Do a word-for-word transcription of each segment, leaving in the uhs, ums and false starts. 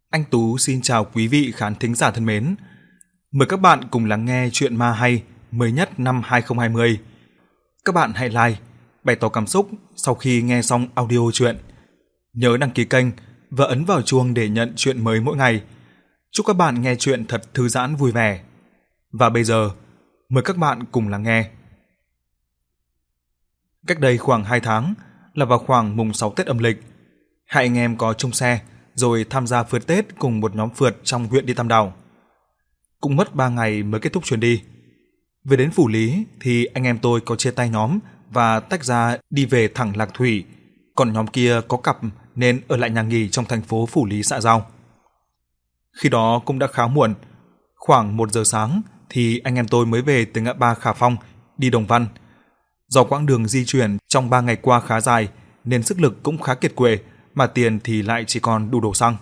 Anh Tú xin chào quý vị khán thính giả thân mến. Mời các bạn cùng lắng nghe chuyện ma hay mới nhất năm hai không hai không. Các bạn hãy like, bày tỏ cảm xúc sau khi nghe xong audio chuyện. Nhớ đăng ký kênh và ấn vào chuông để nhận chuyện mới mỗi ngày. Chúc các bạn nghe chuyện thật thư giãn vui vẻ. Và bây giờ, mời các bạn cùng lắng nghe. Cách đây khoảng hai tháng, là vào khoảng mùng sáu Tết âm lịch, hai anh em có chung xe rồi tham gia phượt Tết cùng một nhóm phượt trong huyện đi Tam Đảo. Cũng mất ba ngày mới kết thúc chuyến đi. Về đến Phủ Lý thì anh em tôi có chia tay nhóm và tách ra đi về thẳng Lạc Thủy, còn nhóm kia có cặp nên ở lại nhà nghỉ trong thành phố Phủ Lý xã giao. Khi đó cũng đã khá muộn, khoảng một giờ sáng thì anh em tôi mới về từ ngã ba Khả Phong đi Đồng Văn. Do quãng đường di chuyển trong ba ngày qua khá dài nên sức lực cũng khá kiệt quệ, mà tiền thì lại chỉ còn đủ đổ xăng.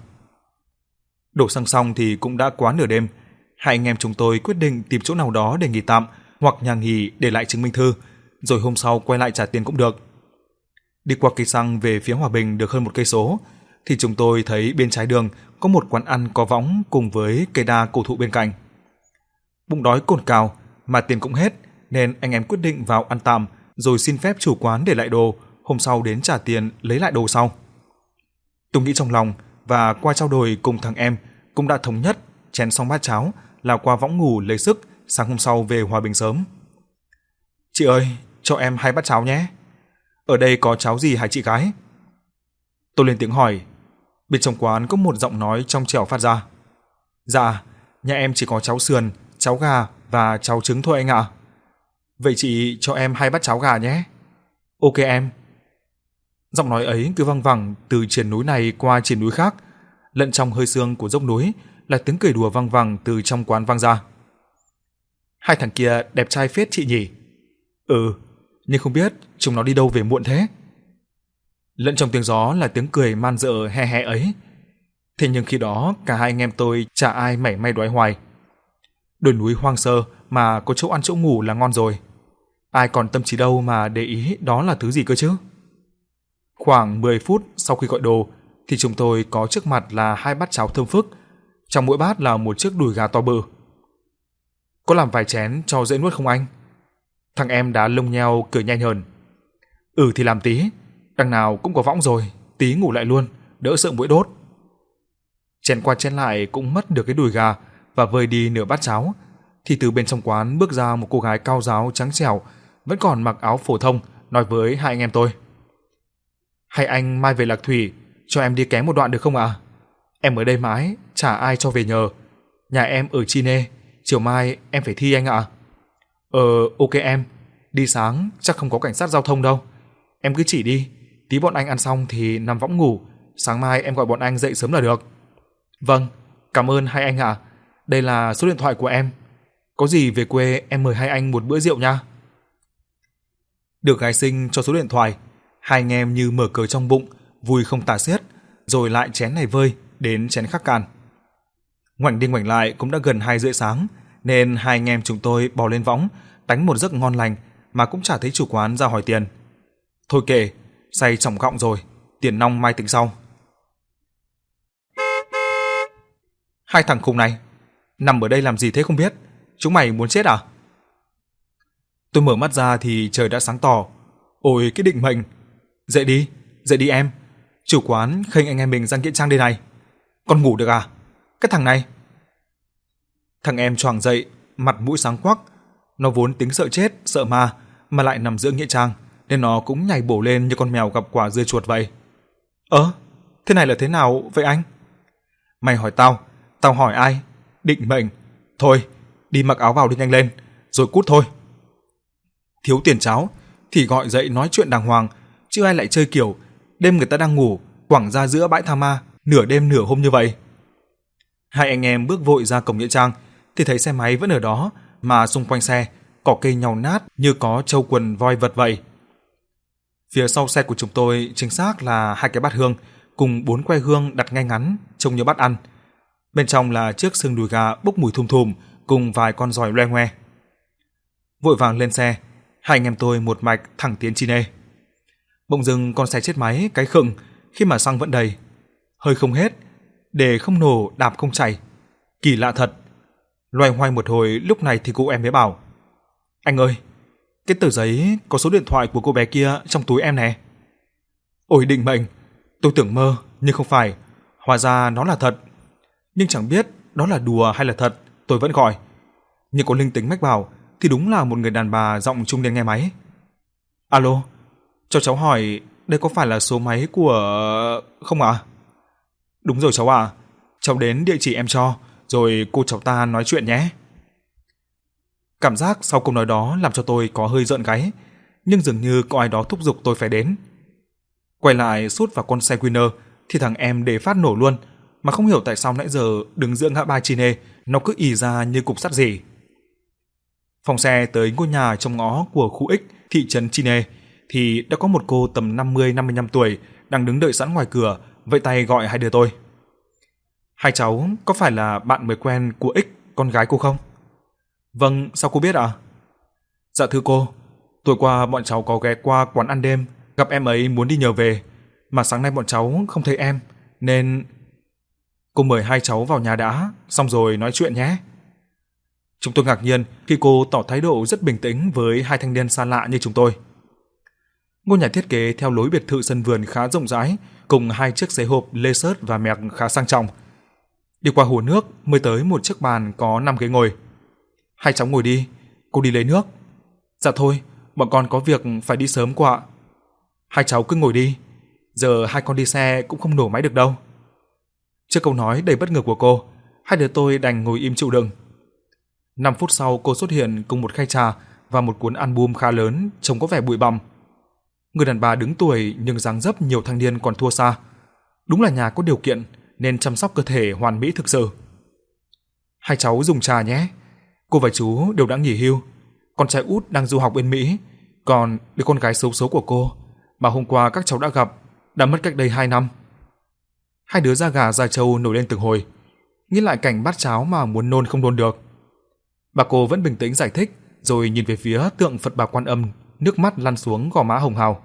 Đổ xăng xong thì cũng đã quá nửa đêm, hai anh em chúng tôi quyết định tìm chỗ nào đó để nghỉ tạm hoặc nhà nghỉ để lại chứng minh thư, rồi hôm sau quay lại trả tiền cũng được. Đi qua cây xăng về phía Hòa Bình được hơn một cây số thì chúng tôi thấy bên trái đường có một quán ăn có võng cùng với cây đa cổ thụ bên cạnh. Bụng đói cồn cào mà tiền cũng hết nên anh em quyết định vào ăn tạm rồi xin phép chủ quán để lại đồ, hôm sau đến trả tiền lấy lại đồ sau. Tôi nghĩ trong lòng và qua trao đổi cùng thằng em cũng đã thống nhất chén xong bát cháo là qua võng ngủ lấy sức, sáng hôm sau về Hòa Bình sớm. Chị ơi, cho em hai bát cháo nhé. Ở đây có cháo gì hả chị gái? Tôi lên tiếng hỏi. Bên trong quán có một giọng nói trong trẻo phát ra. Dạ, nhà em chỉ có cháo sườn, cháo gà và cháo trứng thôi anh ạ. Vậy chị cho em hai bát cháo gà nhé. Ok em. Giọng nói ấy cứ văng vẳng từ triển núi này qua triển núi khác, lẫn trong hơi sương của dốc núi là tiếng cười đùa văng vẳng từ trong quán vang ra. Hai thằng kia đẹp trai phết chị nhỉ? Ừ, nhưng không biết chúng nó đi đâu về muộn thế. Lẫn trong tiếng gió là tiếng cười man dợ he he ấy. Thế nhưng khi đó cả hai anh em tôi chả ai mảy may đoái hoài. Đồi núi hoang sơ mà có chỗ ăn chỗ ngủ là ngon rồi. Ai còn tâm trí đâu mà để ý đó là thứ gì cơ chứ? Khoảng mười phút sau khi gọi đồ thì chúng tôi có trước mặt là hai bát cháo thơm phức, trong mỗi bát là một chiếc đùi gà to bự. Có làm vài chén cho dễ nuốt không anh? Thằng em đá lông nheo cười nhanh hơn. Ừ thì làm tí, đằng nào cũng có võng rồi, tí ngủ lại luôn, đỡ sợ muỗi đốt. Chén qua chén lại cũng mất được cái đùi gà và vơi đi nửa bát cháo, thì từ bên trong quán bước ra một cô gái cao ráo trắng trẻo, vẫn còn mặc áo phổ thông, nói với hai anh em tôi. Hay anh mai về Lạc Thủy, cho em đi ké một đoạn được không ạ? À? Em ở đây mãi, chả ai cho về nhờ. Nhà em ở Chi Nê, chiều mai em phải thi anh ạ. À? Ờ, ok em, đi sáng chắc không có cảnh sát giao thông đâu. Em cứ chỉ đi, tí bọn anh ăn xong thì nằm võng ngủ, sáng mai em gọi bọn anh dậy sớm là được. Vâng, cảm ơn hai anh ạ. À. Đây là số điện thoại của em. Có gì về quê em mời hai anh một bữa rượu nha. Được gái xinh cho số điện thoại, hai anh em như mở cờ trong bụng, vui không tả xiết, rồi lại chén này vơi, đến chén khác cạn. Ngoảnh đi ngoảnh lại cũng đã gần hai rưỡi sáng, nên hai anh em chúng tôi bò lên võng, đánh một giấc ngon lành mà cũng chả thấy chủ quán ra hỏi tiền. Thôi kệ, say chỏng gọng rồi, tiền nong mai tính sau. Hai thằng khùng này, nằm ở đây làm gì thế không biết, chúng mày muốn chết à? Tôi mở mắt ra thì trời đã sáng tỏ. Ôi cái định mệnh. Dậy đi, dậy đi em. Chủ quán khênh anh em mình ra nghĩa trang đây này. Con ngủ được à? Cái thằng này. Thằng em choàng dậy, mặt mũi sáng quắc. Nó vốn tính sợ chết, sợ ma, mà lại nằm giữa nghĩa trang, nên nó cũng nhảy bổ lên như con mèo gặp quả dưa chuột vậy. Ơ, thế này là thế nào vậy anh? Mày hỏi tao, tao hỏi ai? Định mệnh. Thôi, đi mặc áo vào đi nhanh lên, rồi cút thôi. Thiếu tiền cháo thì gọi dậy nói chuyện đàng hoàng, chứ ai lại chơi kiểu đêm người ta đang ngủ quẳng ra giữa bãi tha ma nửa đêm nửa hôm như vậy. Hai anh em bước vội ra cổng nghĩa trang thì thấy xe máy vẫn ở đó, mà xung quanh xe cỏ cây nhàu nát như có trâu quần voi vật vậy. Phía sau xe của chúng tôi chính xác là hai cái bát hương cùng bốn que hương đặt ngay ngắn trông như bát ăn. Bên trong là chiếc xương đùi gà bốc mùi thum thùm cùng vài con giòi loe ngoe. Vội vàng lên xe, hai anh em tôi một mạch thẳng tiến Chi Nê. Bỗng dưng con xe chết máy cái khựng khi mà xăng vẫn đầy. Hơi không hết để không nổ đạp không chảy. Kỳ lạ thật. Loay hoay một hồi, lúc này thì cô em mới bảo: "Anh ơi, cái tờ giấy có số điện thoại của cô bé kia trong túi em nè." Ôi định mệnh, tôi tưởng mơ nhưng không phải, hóa ra nó là thật. Nhưng chẳng biết đó là đùa hay là thật, tôi vẫn gọi. Nhưng có linh tính mách bảo thì đúng là một người đàn bà giọng trung niên nghe máy. "Alo, cho cháu hỏi đây có phải là số máy của không ạ?" À? "Đúng rồi cháu ạ. À. Cháu đến địa chỉ em cho, rồi cô cháu ta nói chuyện nhé." Cảm giác sau câu nói đó làm cho tôi có hơi rợn gáy, nhưng dường như có ai đó thúc giục tôi phải đến. Quay lại sút vào con xe Winner thì thằng em để phát nổ luôn, mà không hiểu tại sao nãy giờ đứng giữa ngã ba Chine nó cứ ì ra như cục sắt gì. Phòng xe tới ngôi nhà trong ngõ của khu X thị trấn Chine thì đã có một cô tầm năm mươi năm mươi lăm tuổi đang đứng đợi sẵn ngoài cửa, vẫy tay gọi hai đứa tôi. "Hai cháu có phải là bạn mới quen của X, con gái cô không?" "Vâng, sao cô biết ạ?" À? "Dạ thưa cô, tối qua bọn cháu có ghé qua quán ăn đêm, gặp em ấy muốn đi nhờ về, mà sáng nay bọn cháu không thấy em, nên cô mời hai cháu vào nhà đã, xong rồi nói chuyện nhé." Chúng tôi ngạc nhiên khi cô tỏ thái độ rất bình tĩnh với hai thanh niên xa lạ như chúng tôi. Ngôi nhà thiết kế theo lối biệt thự sân vườn khá rộng rãi, cùng hai chiếc xế hộp lê sớt và mẹc khá sang trọng. Đi qua hồ nước mới tới một chiếc bàn có năm ghế ngồi. "Hai cháu ngồi đi, cô đi lấy nước." "Dạ thôi, bọn con có việc phải đi sớm cô ạ." "Hai cháu cứ ngồi đi, giờ hai con đi xe cũng không nổ máy được đâu." Trước câu nói đầy bất ngờ của cô, hai đứa tôi đành ngồi im chịu đựng. Năm phút sau cô xuất hiện cùng một khay trà và một cuốn album khá lớn, trông có vẻ bụi bặm. Người đàn bà đứng tuổi nhưng dáng dấp nhiều thanh niên còn thua xa. Đúng là nhà có điều kiện nên chăm sóc cơ thể hoàn mỹ thực sự. "Hai cháu dùng trà nhé. Cô và chú đều đã nghỉ hưu. Con trai út đang du học bên Mỹ, còn đứa con gái xấu số của cô mà hôm qua các cháu đã gặp đã mất cách đây hai năm." Hai đứa da gà da trâu nổi lên từng hồi, nghĩ lại cảnh bát cháo mà muốn nôn không nôn được. Bà cô vẫn bình tĩnh giải thích, rồi nhìn về phía tượng Phật Bà Quan Âm, nước mắt lăn xuống gò má hồng hào.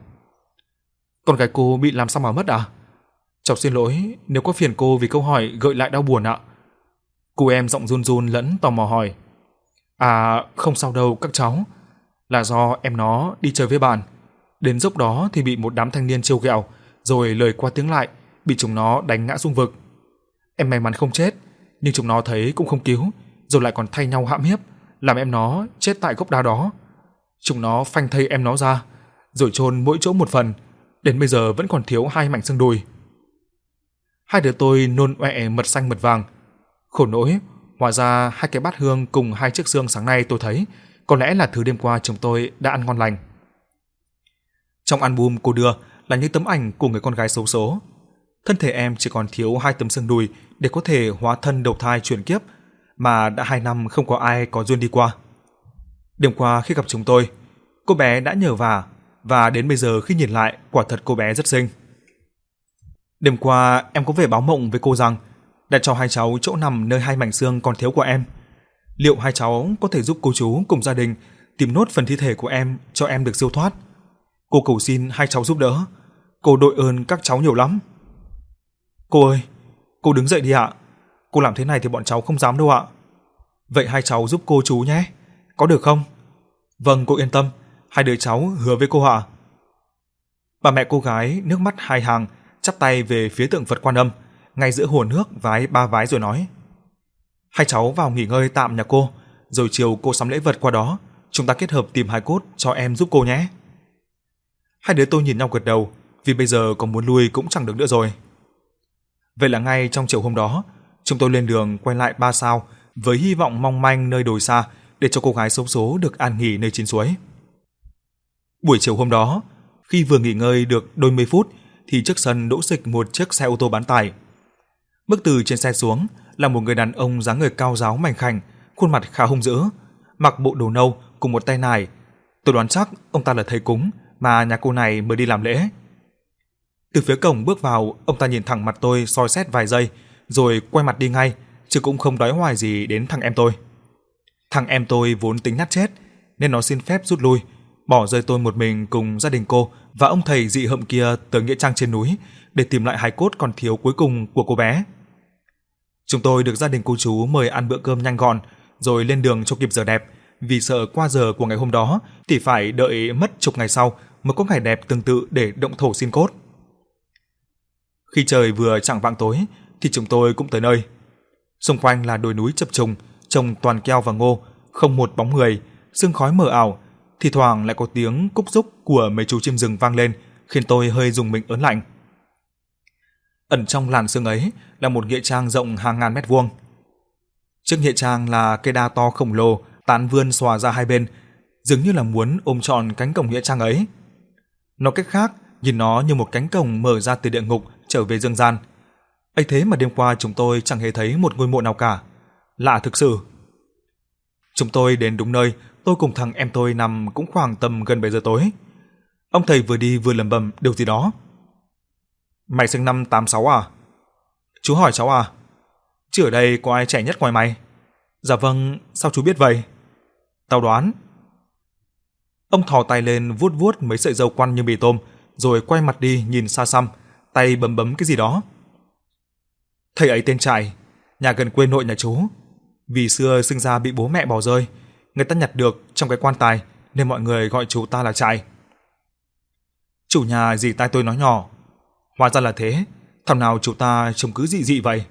"Con gái cô bị làm sao mà mất à? Cháu xin lỗi nếu có phiền cô vì câu hỏi gợi lại đau buồn ạ." Cô em giọng run run lẫn tò mò hỏi. "À, không sao đâu các cháu, là do em nó đi chơi với bạn, đến dốc đó thì bị một đám thanh niên trêu ghẹo, rồi lời qua tiếng lại, bị chúng nó đánh ngã xuống vực. Em may mắn không chết, nhưng chúng nó thấy cũng không cứu, rồi lại còn thay nhau hãm hiếp, làm em nó chết tại gốc đá đó. Chúng nó phanh thây em nó ra, rồi chôn mỗi chỗ một phần, đến bây giờ vẫn còn thiếu hai mảnh xương đùi." Hai đứa tôi nôn ọe mật xanh mật vàng. Khổ nỗi, hóa ra hai cái bát hương cùng hai chiếc xương sáng nay tôi thấy có lẽ là thứ đêm qua chúng tôi đã ăn ngon lành. Trong album cô đưa là những tấm ảnh của người con gái xấu số. Thân thể em chỉ còn thiếu hai tấm xương đùi để có thể hóa thân đầu thai chuyển kiếp, mà đã hai năm không có ai có duyên đi qua. Đêm qua khi gặp chúng tôi, cô bé đã nhờ vả, và đến bây giờ khi nhìn lại, quả thật cô bé rất xinh. Đêm qua em có về báo mộng với cô rằng đã cho hai cháu chỗ nằm nơi hai mảnh xương còn thiếu của em. Liệu hai cháu có thể giúp cô chú cùng gia đình tìm nốt phần thi thể của em cho em được siêu thoát? Cô cầu xin hai cháu giúp đỡ. Cô đội ơn các cháu nhiều lắm." "Cô ơi, cô đứng dậy đi ạ. Cô làm thế này thì bọn cháu không dám đâu ạ." "Vậy hai cháu giúp cô chú nhé, có được không?" "Vâng, cô yên tâm, hai đứa cháu hứa với cô ạ." Bà mẹ cô gái nước mắt hai hàng chắp tay về phía tượng Phật Quan Âm ngay giữa hồ nước vái ba vái rồi nói: "Hai cháu vào nghỉ ngơi tạm nhà cô, rồi chiều cô sắm lễ vật qua đó, chúng ta kết hợp tìm hài cốt cho em giúp cô nhé." Hai đứa tôi nhìn nhau gật đầu, vì bây giờ có muốn lui cũng chẳng được nữa rồi. Vậy là ngay trong chiều hôm đó, chúng tôi lên đường quay lại Ba Sao với hy vọng mong manh nơi đồi xa để cho cô gái xấu số được an nghỉ nơi chín suối. Buổi chiều hôm đó, khi vừa nghỉ ngơi được đôi mươi phút thì trước sân đỗ xịch một chiếc xe ô tô bán tải. Bước từ trên xe xuống là một người đàn ông dáng người cao ráo mảnh khảnh, khuôn mặt khá hung dữ, mặc bộ đồ nâu cùng một tay nải. Tôi đoán chắc ông ta là thầy cúng mà nhà cô này mới đi làm lễ. Từ phía cổng bước vào, ông ta nhìn thẳng mặt tôi soi xét vài giây, rồi quay mặt đi ngay, chứ cũng không đói hoài gì đến thằng em tôi. Thằng em tôi vốn tính nhát chết, nên nó xin phép rút lui, bỏ rơi tôi một mình cùng gia đình cô và ông thầy dị hợm kia tới nghĩa trang trên núi để tìm lại hài cốt còn thiếu cuối cùng của cô bé. Chúng tôi được gia đình cô chú mời ăn bữa cơm nhanh gọn, rồi lên đường cho kịp giờ đẹp, vì sợ qua giờ của ngày hôm đó thì phải đợi mất chục ngày sau mới có ngày đẹp tương tự để động thổ xin cốt. Khi trời vừa chạng vạng tối thì chúng tôi cũng tới nơi. Xung quanh là đồi núi chập trùng, trồng toàn keo và ngô, không một bóng người, sương khói mờ ảo, thì thoảng lại có tiếng cúc rúc của mấy chú chim rừng vang lên, khiến tôi hơi rùng mình ớn lạnh. Ẩn trong làn sương ấy là một nghĩa trang rộng hàng ngàn mét vuông. Trước nghĩa trang là cây đa to khổng lồ, tán vươn xòa ra hai bên, dường như là muốn ôm trọn cánh cổng nghĩa trang ấy. Nói cách khác, nhìn nó như một cánh cổng mở ra từ địa ngục trở về dương gian. Ấy thế mà đêm qua chúng tôi chẳng hề thấy một ngôi mộ nào cả. Lạ thực sự. Chúng tôi đến đúng nơi, tôi cùng thằng em tôi nằm cũng khoảng tầm gần bảy giờ tối. Ông thầy vừa đi vừa lẩm bẩm điều gì đó. Mày sinh năm tám sáu à? Chú hỏi cháu à? Chứ ở đây có ai trẻ nhất ngoài mày? Dạ vâng, sao chú biết vậy? Tao đoán. Ông thò tay lên vuốt vuốt mấy sợi râu quăn như mì tôm, rồi quay mặt đi nhìn xa xăm, tay bấm bấm cái gì đó. Thầy ấy tên Trại, nhà gần quê nội nhà chú. Vì xưa sinh ra bị bố mẹ bỏ rơi, người ta nhặt được trong cái quan tài nên mọi người gọi chú ta là Trại. Chủ nhà dì tai tôi nói nhỏ, hóa ra là thế, thằng nào chú ta trông cứ dị dị vậy.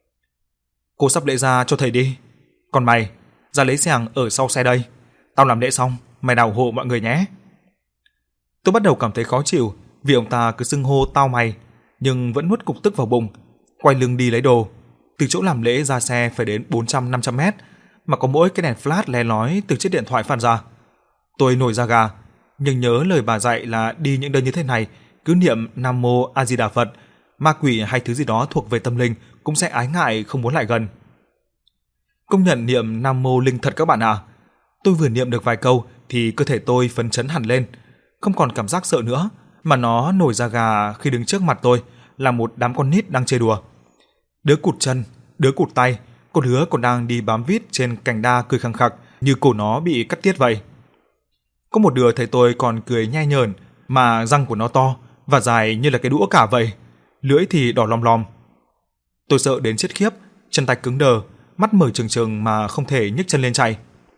Cô sắp lễ ra cho thầy đi, còn mày ra lấy xẻng ở sau xe đây, tao làm lễ xong mày đào hộ mọi người nhé. Tôi bắt đầu cảm thấy khó chịu vì ông ta cứ xưng hô tao mày, nhưng vẫn nuốt cục tức vào bụng, quay lưng đi lấy đồ. Từ chỗ làm lễ ra xe phải đến bốn trăm năm trăm mét, mà có mỗi cái đèn flash le lói từ chiếc điện thoại phát ra. Tôi nổi da gà, nhưng nhớ lời bà dạy là đi những nơi như thế này cứ niệm Nam Mô A Di Đà Phật, ma quỷ hay thứ gì đó thuộc về tâm linh cũng sẽ ái ngại không muốn lại gần. Công nhận niệm Nam Mô linh thật các bạn ạ. À. Tôi vừa niệm được vài câu thì cơ thể tôi phấn chấn hẳn lên, không còn cảm giác sợ nữa, mà nó nổi da gà khi đứng trước mặt tôi là một đám con nít đang chơi đùa. Đứa cụt chân, đứa cụt tay, con đứa còn đang đi bám vít trên cành đa cười khăng khặc như cổ nó bị cắt tiết vậy. Có một đứa thấy tôi còn cười nhai nhởn, mà răng của nó to và dài như là cái đũa cả vậy, lưỡi thì đỏ lòm lòm. Tôi sợ đến chết khiếp, chân tay cứng đờ, mắt mở trừng trừng mà không thể nhấc chân lên chạy.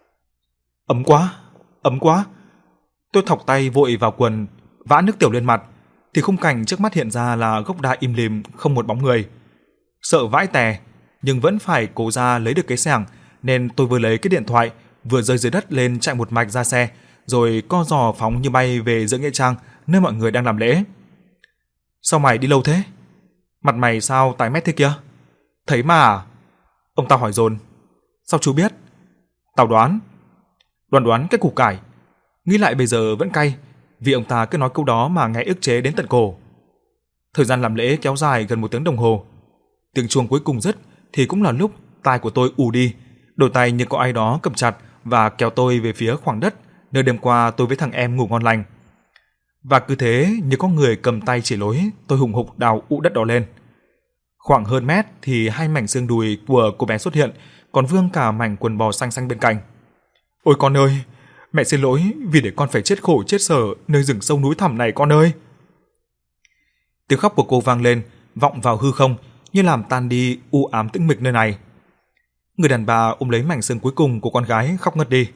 Ấm quá, ấm quá. Tôi thọc tay vội vào quần, vã nước tiểu lên mặt, thì khung cảnh trước mắt hiện ra là gốc đa im lìm, không một bóng người. Sợ vãi tè, nhưng vẫn phải cố ra lấy được cái xẻng, nên tôi vừa lấy cái điện thoại, vừa rơi dưới đất lên chạy một mạch ra xe, rồi co giò phóng như bay về giữa nghĩa trang nơi mọi người đang làm lễ. Sao mày đi lâu thế? Mặt mày sao tái mét thế kia? Thấy mà à? Ông ta hỏi dồn. Sao chú biết? Tao đoán. Đoán đoán cái củ cải. Nghĩ lại bây giờ vẫn cay, vì ông ta cứ nói câu đó mà nghe ức chế đến tận cổ. Thời gian làm lễ kéo dài gần một tiếng đồng hồ. Tiếng chuông cuối cùng dứt thì cũng là lúc tai của tôi ù đi, đôi tay như có ai đó cầm chặt và kéo tôi về phía khoảng đất nơi đêm qua tôi với thằng em ngủ ngon lành. Và cứ thế như có người cầm tay chỉ lối, tôi hùng hục đào ụ đất đó lên. Khoảng hơn mét thì hai mảnh xương đùi của cô bé xuất hiện, còn vương cả mảnh quần bò xanh xanh bên cạnh. Ôi con ơi, mẹ xin lỗi vì để con phải chết khổ chết sở nơi rừng sâu núi thẳm này con ơi. Tiếng khóc của cô vang lên, vọng vào hư không, như làm tan đi u ám tĩnh mịch nơi này. Người đàn bà ôm lấy mảnh xương cuối cùng của con gái khóc ngất đi.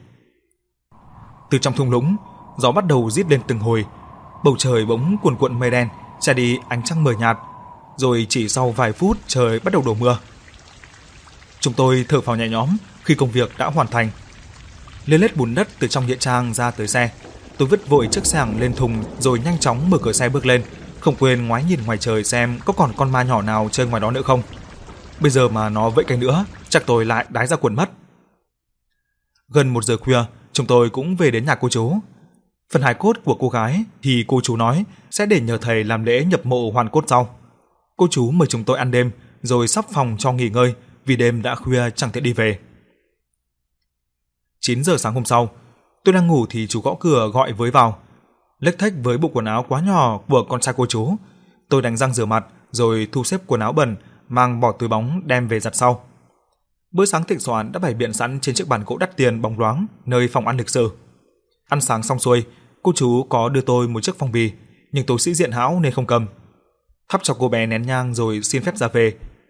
Từ trong thung lũng, gió bắt đầu rít lên từng hồi, bầu trời bỗng cuồn cuộn mây đen, che đi ánh trăng mờ nhạt, rồi chỉ sau vài phút trời bắt đầu đổ mưa. Chúng tôi thở phào nhẹ nhõm khi công việc đã hoàn thành. Lê lết bùn đất từ trong nghĩa trang ra tới xe, tôi vứt vội chiếc xẻng lên thùng rồi nhanh chóng mở cửa xe bước lên, không quên ngoái nhìn ngoài trời xem có còn con ma nhỏ nào chơi ngoài đó nữa không. Bây giờ mà nó vẫy cánh nữa, chắc tôi lại đái ra quần mất. Gần một giờ khuya, chúng tôi cũng về đến nhà cô chú. Phần hài cốt của cô gái thì cô chú nói sẽ để nhờ thầy làm lễ nhập mộ hoàn cốt sau. Cô chú mời chúng tôi ăn đêm rồi sắp phòng cho nghỉ ngơi vì đêm đã khuya chẳng thể đi về. chín giờ sáng hôm sau, tôi đang ngủ thì chú gõ cửa gọi với vào. Lếch thếch với bộ quần áo quá nhỏ của con trai cô chú, tôi đánh răng rửa mặt rồi thu xếp quần áo bẩn mang bỏ túi bóng đem về giặt sau. Bữa sáng thịnh soạn đã bày biện sẵn trên chiếc bàn gỗ đắt tiền bóng loáng nơi phòng ăn lịch sự. Ăn sáng xong xuôi, cô chú có đưa tôi một chiếc phong bì, nhưng tôi sĩ diện hão nên không cầm. Thắp cho cô bé nén nhang rồi xin phép ra về.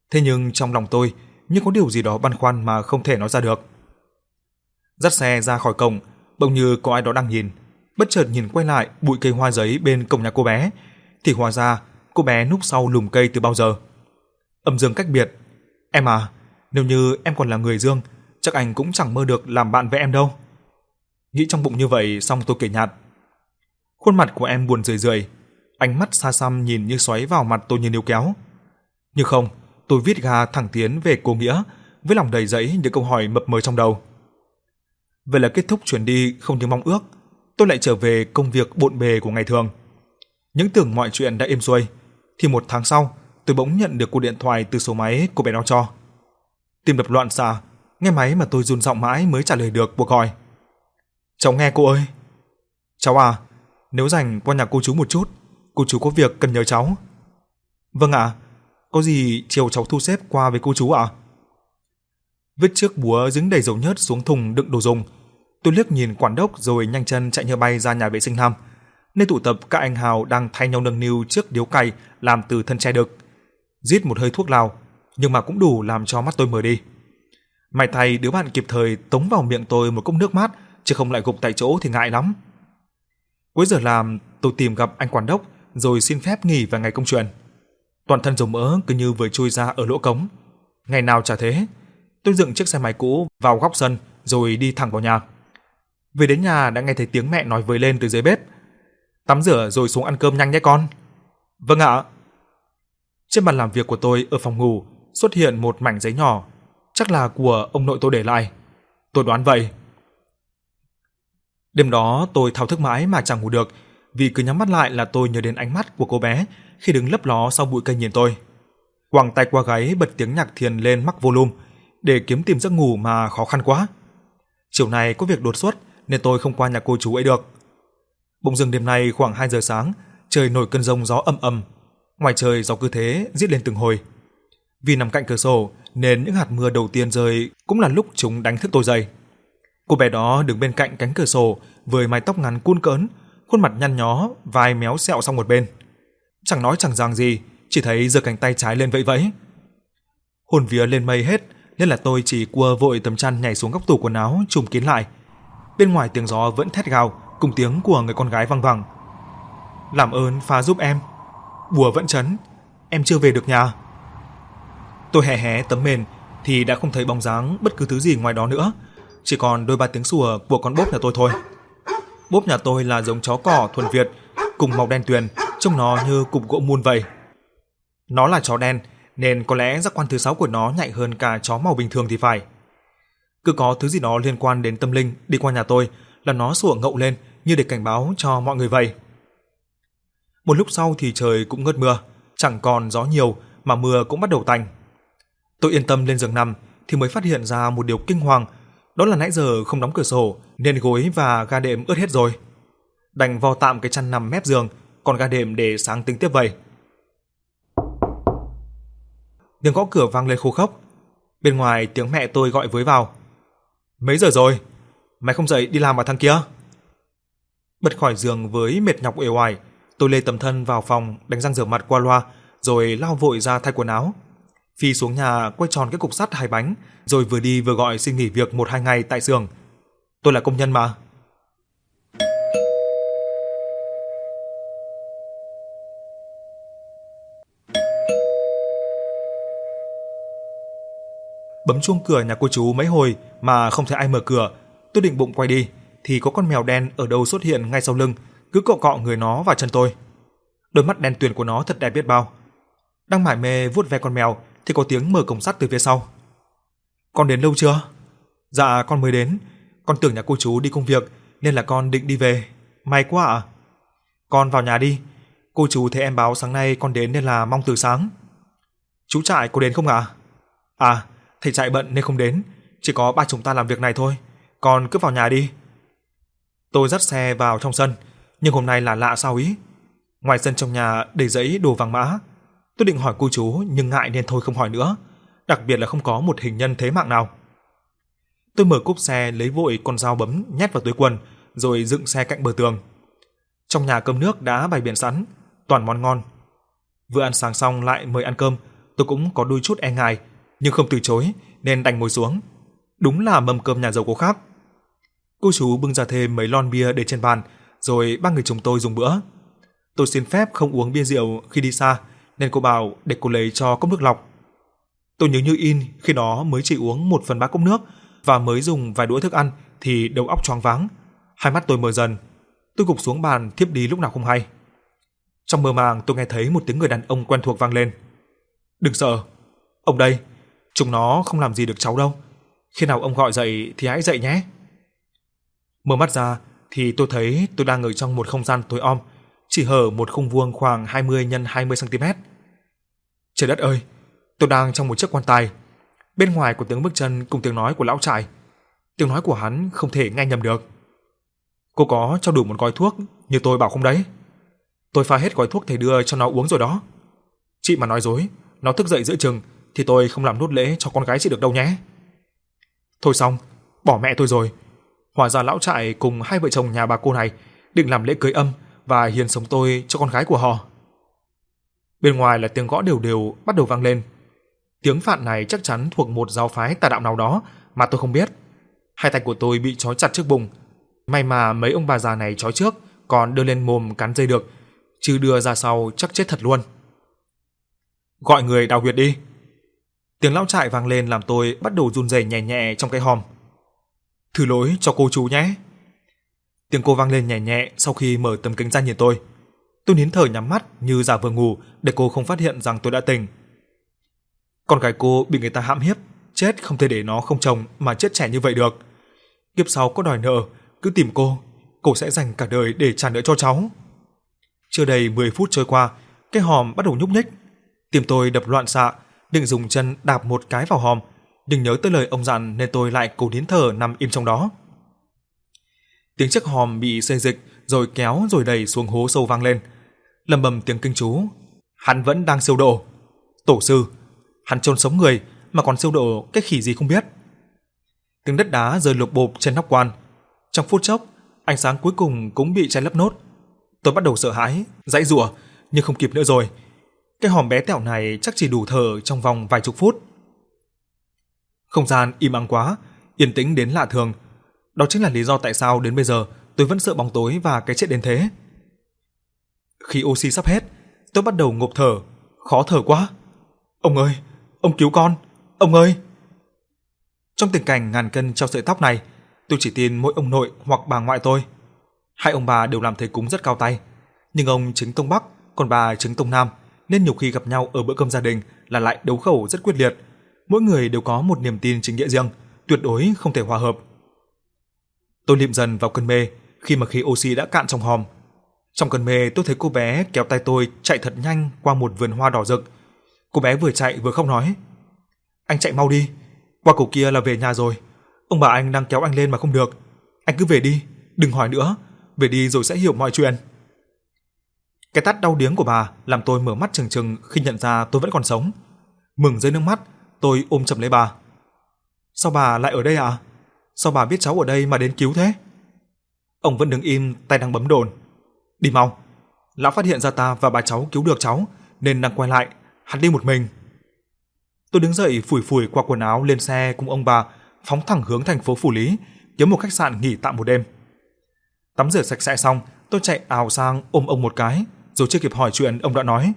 Thế nhưng trong lòng tôi như có điều gì đó băn khoăn mà không thể nói ra được. Dắt xe ra khỏi cổng, bỗng như có ai đó đang nhìn, bất chợt nhìn quay lại bụi cây hoa giấy bên cổng nhà cô bé, thì hóa ra cô bé núp sau lùm cây từ bao giờ. Âm dương cách biệt. Em à, nếu như em còn là người dương, chắc anh cũng chẳng mơ được làm bạn với em đâu. Nghĩ trong bụng như vậy xong tôi cười nhạt. Khuôn mặt của em buồn rười rượi, ánh mắt xa xăm nhìn như xoáy vào mặt tôi như níu kéo. Nhưng không, tôi viết ga thẳng tiến về cô Nghĩa với lòng đầy dẫy những câu hỏi mập mờ trong đầu. Vậy là kết thúc chuyến đi không như mong ước, tôi lại trở về công việc bộn bề của ngày thường. Những tưởng mọi chuyện đã êm xuôi, thì một tháng sau, tôi bỗng nhận được cuộc điện thoại từ số máy cô bé đó cho. Tim đập loạn xạ, nghe máy mà tôi run giọng mãi mới trả lời được cuộc gọi. Cháu nghe cô ơi. Cháu à, nếu rảnh qua nhà cô chú một chút, cô chú có việc cần nhờ cháu. Vâng ạ, à, có gì chiều cháu thu xếp qua với cô chú ạ. À? Vứt chiếc búa dính đầy dầu nhớt xuống thùng đựng đồ dùng, tôi liếc nhìn quản đốc rồi nhanh chân chạy như bay ra nhà vệ sinh nam, nơi tụ tập các anh hào đang thay nhau nâng niu chiếc điếu cày làm từ thân tre đực. Rít một hơi thuốc lào, nhưng mà cũng đủ làm cho mắt tôi mở đi. May thay đứa bạn kịp thời tống vào miệng tôi một cốc nước mát, chứ không lại gục tại chỗ thì ngại lắm. Cuối giờ làm, tôi tìm gặp anh quản đốc rồi xin phép nghỉ vài ngày công chuyện. Toàn thân dầu mỡ cứ như vừa chui ra ở lỗ cống. Ngày nào chả thế. Tôi dựng chiếc xe máy cũ vào góc sân rồi đi thẳng vào nhà. Về đến nhà đã nghe thấy tiếng mẹ nói vơi lên từ dưới bếp. Tắm rửa rồi xuống ăn cơm nhanh nhé con. Vâng ạ. Trên bàn làm việc của tôi ở phòng ngủ xuất hiện một mảnh giấy nhỏ, chắc là của ông nội tôi để lại. Tôi đoán vậy. Đêm đó tôi thao thức mãi mà chẳng ngủ được, vì cứ nhắm mắt lại là tôi nhớ đến ánh mắt của cô bé khi đứng lấp ló sau bụi cây nhìn tôi. Quàng tay qua gáy bật tiếng nhạc thiền lên mắc volume để kiếm tìm giấc ngủ mà khó khăn quá. Chiều nay có việc đột xuất nên tôi không qua nhà cô chú ấy được. Bỗng dưng đêm nay khoảng hai giờ sáng, trời nổi cơn giông gió ầm ầm. Ngoài trời gió cứ thế rít lên từng hồi. Vì nằm cạnh cửa sổ nên những hạt mưa đầu tiên rơi cũng là lúc chúng đánh thức tôi dậy. Cô bé đó đứng bên cạnh cánh cửa sổ với mái tóc ngắn cuôn cỡn, khuôn mặt nhăn nhó, vai méo sẹo sang một bên. Chẳng nói chẳng rằng gì, chỉ thấy giơ cánh tay trái lên vẫy vẫy. Hồn vía lên mây hết nên là tôi chỉ cua vội tấm chăn nhảy xuống góc tủ quần áo trùm kín lại. Bên ngoài tiếng gió vẫn thét gào cùng tiếng của người con gái văng vẳng. Làm ơn phá giúp em, bùa vẫn chấn, em chưa về được nhà. Tôi hé hé tấm mền thì đã không thấy bóng dáng bất cứ thứ gì ngoài đó nữa, chỉ còn đôi ba tiếng sủa của con Bốp nhà tôi thôi. Bốp nhà tôi là giống chó cỏ thuần Việt, cùng màu đen tuyền, trông nó như cục gỗ mun vậy. Nó là chó đen nên có lẽ giác quan thứ sáu của nó nhạy hơn cả chó màu bình thường thì phải. Cứ có thứ gì đó liên quan đến tâm linh đi qua nhà tôi là nó sủa ngậu lên như để cảnh báo cho mọi người vậy. Một lúc sau thì trời cũng ngớt mưa, chẳng còn gió nhiều mà mưa cũng bắt đầu tạnh. Tôi yên tâm lên giường nằm thì mới phát hiện ra một điều kinh hoàng, đó là nãy giờ không đóng cửa sổ nên gối và ga đệm ướt hết rồi. Đành vo tạm cái chăn nằm mép giường, còn ga đệm để sáng tính tiếp vậy. Tiếng gõ cửa vang lên khô khốc. Bên ngoài tiếng mẹ tôi gọi với vào. Mấy giờ rồi? Mày không dậy đi làm mà thằng kia? Bật khỏi giường với mệt nhọc uể oải, tôi lê tấm thân vào phòng đánh răng rửa mặt qua loa rồi lao vội ra thay quần áo. Phi xuống nhà quay tròn cái cục sắt hai bánh rồi vừa đi vừa gọi xin nghỉ việc một hai ngày tại xưởng. Tôi là công nhân mà. Bấm chuông cửa nhà cô chú mấy hồi mà không thấy ai mở cửa. Tôi định bụng quay đi thì có con mèo đen ở đâu xuất hiện ngay sau lưng, cứ cọ cọ người nó vào chân tôi. Đôi mắt đen tuyền của nó thật đẹp biết bao. Đang mải mê vuốt ve con mèo thì có tiếng mở cổng sắt từ phía sau. Con đến lâu chưa? Dạ con mới đến, con tưởng nhà cô chú đi công việc nên là con định đi về. May quá ạ. À? Con vào nhà đi, cô chú thấy em báo sáng nay con đến nên là mong từ sáng. Chú Trại có đến không ạ? À? à, thầy Trại bận nên không đến, chỉ có ba chúng ta làm việc này thôi, con cứ vào nhà đi. Tôi dắt xe vào trong sân, nhưng hôm nay là lạ sao ý. Ngoài sân trong nhà đầy giấy đồ vàng mã. Tôi định hỏi cô chú nhưng ngại nên thôi không hỏi nữa, đặc biệt là không có một hình nhân thế mạng nào. Tôi mở cốp xe lấy vội con dao bấm nhét vào túi quần rồi dựng xe cạnh bờ tường. Trong nhà cơm nước đã bày biện sẵn, toàn món ngon. Vừa ăn sáng xong lại mời ăn cơm, tôi cũng có đôi chút e ngại, nhưng không từ chối nên đành ngồi xuống. Đúng là mâm cơm nhà giàu có khác. Cô chú bưng ra thêm mấy lon bia để trên bàn, rồi ba người chúng tôi dùng bữa. Tôi xin phép không uống bia rượu khi đi xa, nên cô bảo để cô lấy cho cốc nước lọc. Tôi nhớ như in khi đó mới chỉ uống một phần ba cốc nước và mới dùng vài đũa thức ăn thì đầu óc choáng váng, hai mắt tôi mờ dần. Tôi gục xuống bàn thiếp đi lúc nào không hay. Trong mơ màng tôi nghe thấy một tiếng người đàn ông quen thuộc vang lên. Đừng sợ, ông đây, chúng nó không làm gì được cháu đâu. Khi nào ông gọi dậy thì hãy dậy nhé. Mở mắt ra thì tôi thấy tôi đang ở trong một không gian tối om, chỉ hở một khung vuông khoảng hai mươi nhân hai mươi xăng-ti-mét. Trời đất ơi, tôi đang trong một chiếc quan tài. Bên ngoài có tiếng bước chân cùng tiếng nói của lão trại. Tiếng nói của hắn không thể nghe nhầm được. Cô có cho đủ một gói thuốc như tôi bảo không đấy? Tôi pha hết gói thuốc thầy đưa cho nó uống rồi đó. Chị mà nói dối, nó thức dậy giữa chừng thì tôi không làm nốt lễ cho con gái chị được đâu nhé. Thôi xong, bỏ mẹ tôi rồi. Hóa ra lão trại cùng hai vợ chồng nhà bà cô này định làm lễ cưới âm và hiến sống tôi cho con gái của họ. Bên ngoài là tiếng gõ đều đều bắt đầu vang lên. Tiếng phạn này chắc chắn thuộc một giáo phái tà đạo nào đó mà tôi không biết. Hai tay của tôi bị trói chặt trước bụng. May mà mấy ông bà già này trói trước, còn đưa lên mồm cắn dây được, chứ đưa ra sau chắc chết thật luôn. Gọi người đào huyệt đi. Tiếng lão trại vang lên làm tôi bắt đầu run rẩy nhẹ nhẹ trong cái hòm. Thứ lỗi cho cô chú nhé. Tiếng cô vang lên nhẹ nhẹ sau khi mở tấm kính ra nhìn tôi. Tôi nín thở nhắm mắt như giả vờ ngủ để cô không phát hiện rằng tôi đã tỉnh. Con gái cô bị người ta hãm hiếp, chết không thể để nó không chồng mà chết trẻ như vậy được. Kiếp sau có đòi nợ, cứ tìm cô, cô sẽ dành cả đời để trả nợ cho cháu. Chưa đầy mười phút trôi qua, cái hòm bắt đầu nhúc nhích. Tim tôi đập loạn xạ, định dùng chân đạp một cái vào hòm, nhưng nhớ tới lời ông dặn nên tôi lại cố nín thở nằm im trong đó. Tiếng chiếc hòm bị xê dịch rồi kéo rồi đẩy xuống hố sâu vang lên, lầm bầm tiếng kinh chú. Hắn vẫn đang siêu độ. Tổ sư, hắn chôn sống người mà còn siêu độ cái khỉ gì không biết. Tiếng đất đá rơi lộp bộp trên nóc quan. Trong phút chốc, ánh sáng cuối cùng cũng bị che lấp nốt. Tôi bắt đầu sợ hãi, giãy giụa, nhưng không kịp nữa rồi. Cái hòm bé tẹo này chắc chỉ đủ thở trong vòng vài chục phút. Không gian im ắng quá, yên tĩnh đến lạ thường. Đó chính là lý do tại sao đến bây giờ tôi vẫn sợ bóng tối và cái chết đến thế. Khi oxy sắp hết, tôi bắt đầu ngộp thở, khó thở quá. Ông ơi, ông cứu con, ông ơi. Trong tình cảnh ngàn cân treo sợi tóc này, tôi chỉ tin mỗi ông nội hoặc bà ngoại tôi. Hai ông bà đều làm thầy cúng rất cao tay, nhưng ông chính tông Bắc, còn bà chính tông Nam, nên nhiều khi gặp nhau ở bữa cơm gia đình là lại đấu khẩu rất quyết liệt. Mỗi người đều có một niềm tin chính nghĩa riêng, tuyệt đối không thể hòa hợp. Tôi lìm dần vào cơn mê khi mà khí oxy đã cạn trong hòm. Trong cơn mê tôi thấy cô bé kéo tay tôi chạy thật nhanh qua một vườn hoa đỏ rực. Cô bé vừa chạy vừa khóc nói: Anh chạy mau đi, qua cầu kia là về nhà rồi. Ông bà anh đang kéo anh lên mà không được. Anh cứ về đi, đừng hỏi nữa, về đi rồi sẽ hiểu mọi chuyện. Cái tát đau điếng của bà làm tôi mở mắt trừng trừng khi nhận ra tôi vẫn còn sống. Mừng rơi nước mắt, tôi ôm chầm lấy bà. Sao bà lại ở đây à? Sao bà biết cháu ở đây mà đến cứu thế? Ông vẫn đứng im, tay đang bấm đồn. Đi mau. Lão phát hiện ra ta và bà cháu cứu được cháu nên đang quay lại, hắn đi một mình. Tôi đứng dậy phủi phủi qua quần áo lên xe cùng ông bà, phóng thẳng hướng thành phố Phủ Lý, kiếm một khách sạn nghỉ tạm một đêm. Tắm rửa sạch sẽ xong, tôi chạy ào sang ôm ông một cái, rồi chưa kịp hỏi chuyện ông đã nói: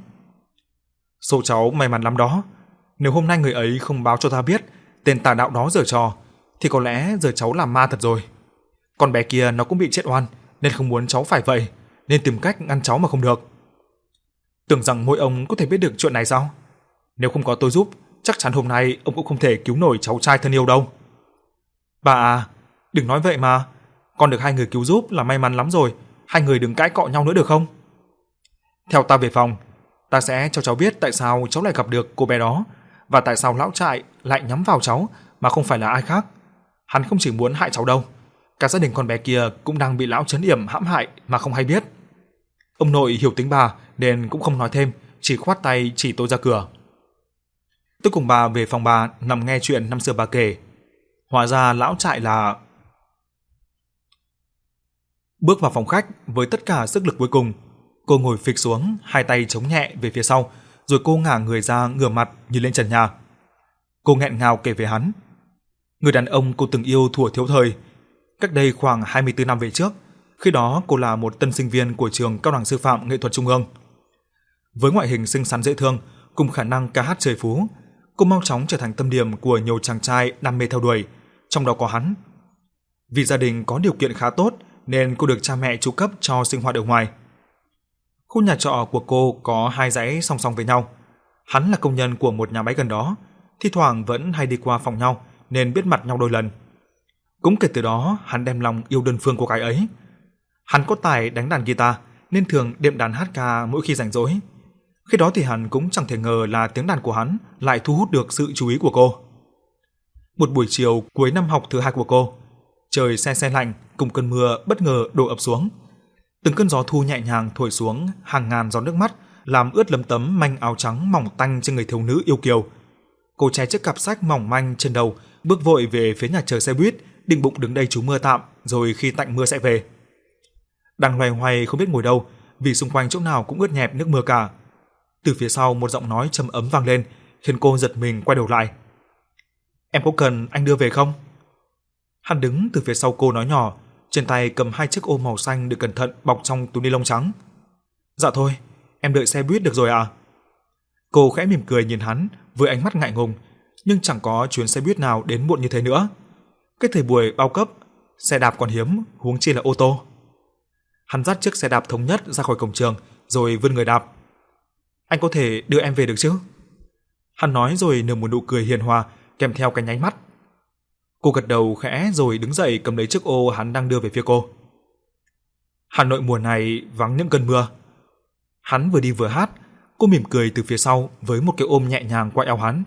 Số cháu may mắn lắm đó, nếu hôm nay người ấy không báo cho ta biết tên tà đạo đó giở trò, thì có lẽ giờ cháu làm ma thật rồi. Con bé kia nó cũng bị chết oan, nên không muốn cháu phải vậy, nên tìm cách ngăn cháu mà không được. Tưởng rằng mỗi ông có thể biết được chuyện này sao? Nếu không có tôi giúp, chắc chắn hôm nay ông cũng không thể cứu nổi cháu trai thân yêu đâu. Bà à, đừng nói vậy mà, con được hai người cứu giúp là may mắn lắm rồi, hai người đừng cãi cọ nhau nữa được không? Theo ta về phòng, ta sẽ cho cháu biết tại sao cháu lại gặp được cô bé đó, và tại sao lão trại lại nhắm vào cháu mà không phải là ai khác. Hắn không chỉ muốn hại cháu đâu, cả gia đình con bé kia cũng đang bị lão trấn yểm hãm hại mà không hay biết. Ông nội hiểu tính bà nên cũng không nói thêm, chỉ khoát tay chỉ tôi ra cửa. Tôi cùng bà về phòng bà nằm nghe chuyện năm xưa bà kể. Hóa ra lão trại là... Bước vào phòng khách với tất cả sức lực cuối cùng, cô ngồi phịch xuống, hai tay chống nhẹ về phía sau, rồi cô ngả người ra ngửa mặt nhìn lên trần nhà. Cô nghẹn ngào kể về hắn. Người đàn ông cô từng yêu thuở thiếu thời, cách đây khoảng hai mươi tư năm về trước, khi đó cô là một tân sinh viên của trường Cao đẳng Sư phạm Nghệ thuật Trung ương. Với ngoại hình xinh xắn dễ thương, cùng khả năng ca hát trời phú, cô mau chóng trở thành tâm điểm của nhiều chàng trai đam mê theo đuổi, trong đó có hắn. Vì gia đình có điều kiện khá tốt nên cô được cha mẹ chu cấp cho sinh hoạt ở ngoài. Khu nhà trọ của cô có hai dãy song song với nhau. Hắn là công nhân của một nhà máy gần đó, thi thoảng vẫn hay đi qua phòng nhau nên biết mặt nhau đôi lần. Cũng kể từ đó, hắn đem lòng yêu đơn phương cô gái ấy. Hắn có tài đánh đàn guitar nên thường đệm đàn hát ca mỗi khi rảnh rỗi. Khi đó thì hắn cũng chẳng thể ngờ là tiếng đàn của hắn lại thu hút được sự chú ý của cô. Một buổi chiều cuối năm học thứ hai của cô, trời se se lạnh cùng cơn mưa bất ngờ đổ ập xuống. Từng cơn gió thu nhẹ nhàng thổi xuống hàng ngàn giọt nước mắt, làm ướt lấm tấm manh áo trắng mỏng tanh trên người thiếu nữ yêu kiều. Cô che chiếc cặp sách mỏng manh trên đầu, bước vội về phía nhà chờ xe buýt, định bụng đứng đây trú mưa tạm, rồi khi tạnh mưa sẽ về. Đang loay hoay không biết ngồi đâu, vì xung quanh chỗ nào cũng ướt nhẹp nước mưa cả. Từ phía sau một giọng nói trầm ấm vang lên, khiến cô giật mình quay đầu lại. Em có cần anh đưa về không? Hắn đứng từ phía sau cô nói nhỏ, trên tay cầm hai chiếc ô màu xanh được cẩn thận bọc trong túi ni lông trắng. Dạ thôi, em đợi xe buýt được rồi à? Cô khẽ mỉm cười nhìn hắn với ánh mắt ngại ngùng, nhưng chẳng có chuyến xe buýt nào đến muộn như thế nữa. Cái thời buổi bao cấp, xe đạp còn hiếm, huống chi là ô tô. Hắn dắt chiếc xe đạp thống nhất ra khỏi cổng trường, rồi vươn người đạp. Anh có thể đưa em về được chứ? Hắn nói rồi nở một nụ cười hiền hòa, kèm theo cái nháy mắt. Cô gật đầu khẽ rồi đứng dậy cầm lấy chiếc ô hắn đang đưa về phía cô. Hà Nội mùa này vắng những cơn mưa. Hắn vừa đi vừa hát, cô mỉm cười từ phía sau với một cái ôm nhẹ nhàng qua eo hắn.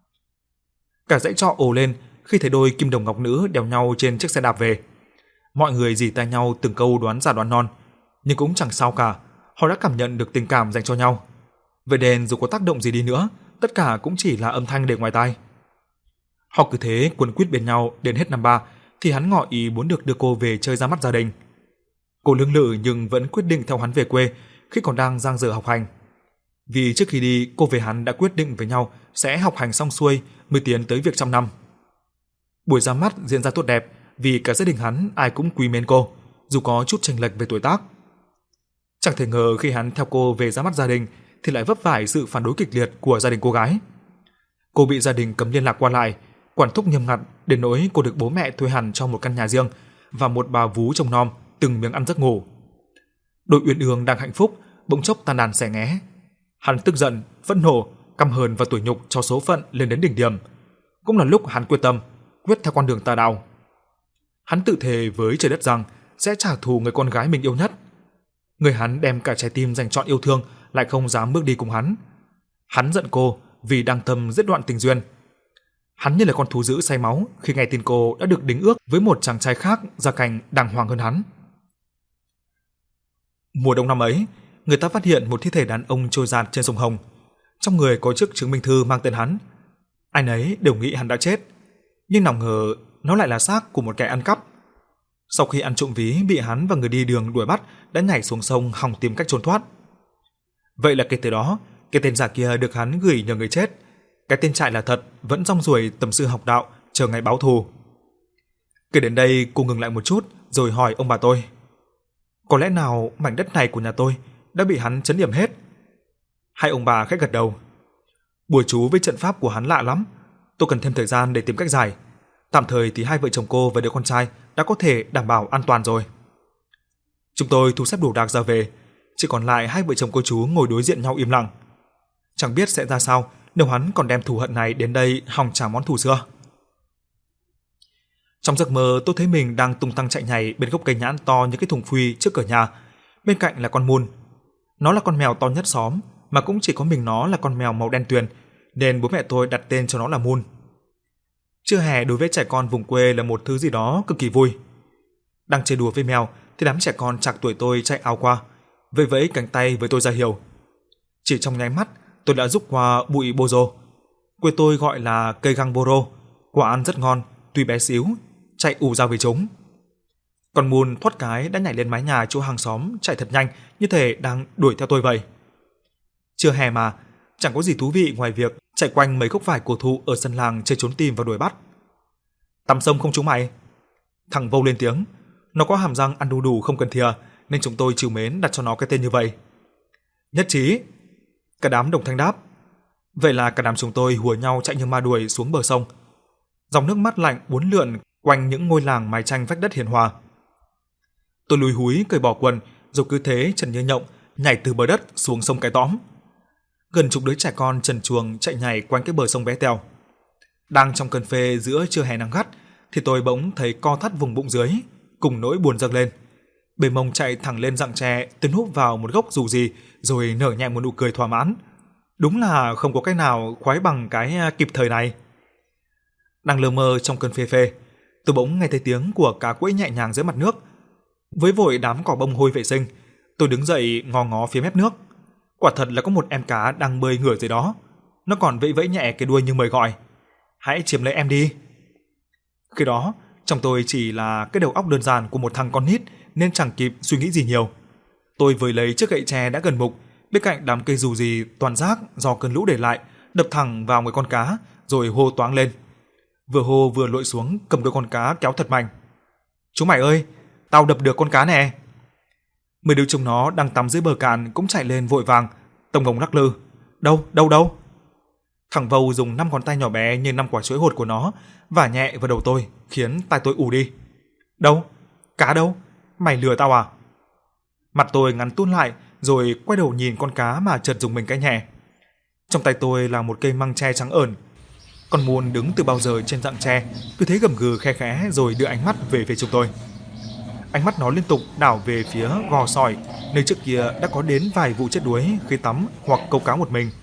Cả dãy trọ ồ lên khi thấy đôi kim đồng ngọc nữ đèo nhau trên chiếc xe đạp về. Mọi người rỉ tai nhau từng câu đoán già đoán non, nhưng cũng chẳng sao cả, họ đã cảm nhận được tình cảm dành cho nhau. Vậy nên dù có tác động gì đi nữa, tất cả cũng chỉ là âm thanh để ngoài tai. Họ cứ thế quấn quýt bên nhau đến hết năm ba thì hắn ngỏ ý muốn được đưa cô về chơi ra mắt gia đình. Cô lưỡng lự nhưng vẫn quyết định theo hắn về quê khi còn đang dang dở học hành. Vì trước khi đi, cô về hắn đã quyết định với nhau sẽ học hành xong xuôi mới tiến tới việc trăm năm. Buổi ra mắt diễn ra tốt đẹp vì cả gia đình hắn ai cũng quý mến cô, dù có chút chênh lệch về tuổi tác. Chẳng thể ngờ khi hắn theo cô về ra mắt gia đình thì lại vấp phải sự phản đối kịch liệt của gia đình cô gái. Cô bị gia đình cấm liên lạc qua lại, quản thúc nghiêm ngặt đến nỗi cô được bố mẹ thuê hẳn cho một căn nhà riêng và một bà vú trông nom từng miếng ăn giấc ngủ. Đôi uyên ương đang hạnh phúc bỗng chốc tan đàn xẻ nghé. Hắn tức giận, phẫn nộ, căm hờn và tủi nhục cho số phận lên đến đỉnh điểm. Cũng là lúc hắn quyết tâm, quyết theo con đường tà đạo. Hắn tự thề với trời đất rằng sẽ trả thù người con gái mình yêu nhất. Người hắn đem cả trái tim dành trọn yêu thương lại không dám bước đi cùng hắn. Hắn giận cô vì đang tâm giết đoạn tình duyên. Hắn như là con thú dữ say máu khi nghe tin cô đã được đính ước với một chàng trai khác gia cảnh đàng hoàng hơn hắn. Mùa đông năm ấy, người ta phát hiện một thi thể đàn ông trôi dạt trên sông Hồng. Trong người có chiếc chứng minh thư mang tên hắn. Ai nấy đều nghĩ hắn đã chết, nhưng nào ngờ nó lại là xác của một kẻ ăn cắp. Sau khi ăn trộm ví bị hắn và người đi đường đuổi bắt, đã nhảy xuống sông hòng tìm cách trốn thoát. Vậy là kể từ đó, cái tên giả kia được hắn gửi nhờ người chết. Cái tên trại là thật, vẫn rong ruổi tầm sư học đạo, chờ ngày báo thù. Kể đến đây, cô ngừng lại một chút, rồi hỏi ông bà tôi. Có lẽ nào mảnh đất này của nhà tôi đã bị hắn trấn yểm hết? Hai ông bà khẽ gật đầu. Bùa chú với trận pháp của hắn lạ lắm, tôi cần thêm thời gian để tìm cách giải. Tạm thời thì hai vợ chồng cô và đứa con trai đã có thể đảm bảo an toàn rồi. Chúng tôi thu xếp đồ đạc ra về, chỉ còn lại hai vợ chồng cô chú ngồi đối diện nhau im lặng. Chẳng biết sẽ ra sao nếu hắn còn đem thù hận này đến đây hòng trả món thù xưa. Trong giấc mơ, tôi thấy mình đang tung tăng chạy nhảy bên gốc cây nhãn to như cái thùng phuy trước cửa nhà. Bên cạnh là con Moon. Nó là con mèo to nhất xóm, mà cũng chỉ có mình nó là con mèo màu đen tuyền, nên bố mẹ tôi đặt tên cho nó là Moon. Trưa hè đối với trẻ con vùng quê là một thứ gì đó cực kỳ vui. Đang chơi đùa với mèo thì đám trẻ con trạc tuổi tôi chạy ào qua, vẫy vẫy cánh tay với tôi ra hiệu. Chỉ trong nháy mắt, tôi đã rúc qua bụi bozo. Quê tôi gọi là cây găng boro, quả ăn rất ngon, tuy bé xíu, chạy ù ra với chúng. Còn Moon thoát cái đã nhảy lên mái nhà chỗ hàng xóm, chạy thật nhanh như thể đang đuổi theo tôi vậy. Trưa hè mà, chẳng có gì thú vị ngoài việc chạy quanh mấy gốc vải cổ thụ ở sân làng chơi trốn tìm và đuổi bắt. Tắm sông không chúng mày? Thằng Vâu lên tiếng, nó có hàm răng ăn đu đủ không cần thìa nên chúng tôi trìu mến đặt cho nó cái tên như vậy. Nhất trí. Cả đám đồng thanh đáp. Vậy là cả đám chúng tôi hùa nhau chạy như ma đuổi xuống bờ sông. Dòng nước mát lạnh uốn lượn quanh những ngôi làng mái tranh vách đất hiền hòa. Tôi lùi húi cởi bỏ quần rồi cứ thế trần như nhộng nhảy từ bờ đất xuống sông Cái Tõm. Gần chục đứa trẻ con trần truồng chạy nhảy quanh cái bờ sông bé teo. Đang trong cơn phê giữa trưa hè nắng gắt thì tôi bỗng thấy co thắt vùng bụng dưới, cùng nỗi buồn dâng lên. Bề mông chạy thẳng lên rặng tre, tôi núp vào một gốc dù gì rồi nở nhẹ một nụ cười thỏa mãn. Đúng là không có cái nào khoái bằng cái kịp thời này. Đang lơ mơ trong cơn phê phê, tôi bỗng nghe thấy tiếng của cá quẫy nhẹ nhàng dưới mặt nước. Với vội đám cỏ bông hôi vệ sinh, tôi đứng dậy ngó ngó phía mép nước. Quả thật là có một em cá đang bơi ngửa dưới đó. Nó còn vẫy vẫy nhẹ cái đuôi như mời gọi. Hãy chiếm lấy em đi. Khi đó, trong tôi chỉ là cái đầu óc đơn giản của một thằng con nít nên chẳng kịp suy nghĩ gì nhiều. Tôi vừa lấy chiếc gậy tre đã gần mục, bên cạnh đám cây dù gì toàn rác do cơn lũ để lại, đập thẳng vào người con cá rồi hô toáng lên. Vừa hô vừa lội xuống cầm đôi con cá kéo thật mạnh. Chúng mày ơi, tao đập được con cá nè. Mười đứa chúng nó đang tắm dưới bờ cạn cũng chạy lên vội vàng, tông ngồng lắc lư. Đâu, đâu đâu? Thằng Vâu dùng năm ngón tay nhỏ bé như năm quả chuối hột của nó vả nhẹ vào đầu tôi, khiến tai tôi ù đi. Đâu? Cá đâu? Mày lừa tao à? Mặt tôi ngắn tún lại rồi quay đầu nhìn con cá mà chợt dùng mình cái nhẹ. Trong tay tôi là một cây măng tre trắng ởn. Con muôn đứng từ bao giờ trên rặng tre, cứ thế gầm gừ khe khẽ rồi đưa ánh mắt về phía chúng tôi. Ánh mắt nó liên tục đảo về phía gò sỏi, nơi trước kia đã có đến vài vụ chết đuối khi tắm hoặc câu cá một mình.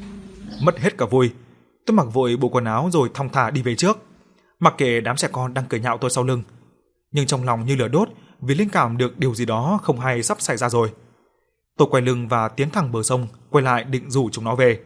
Mất hết cả vui, tôi mặc vội bộ quần áo rồi thong thả đi về trước, mặc kệ đám trẻ con đang cười nhạo tôi sau lưng. Nhưng trong lòng như lửa đốt vì linh cảm được điều gì đó không hay sắp xảy ra rồi. Tôi quay lưng và tiến thẳng bờ sông, quay lại định rủ chúng nó về.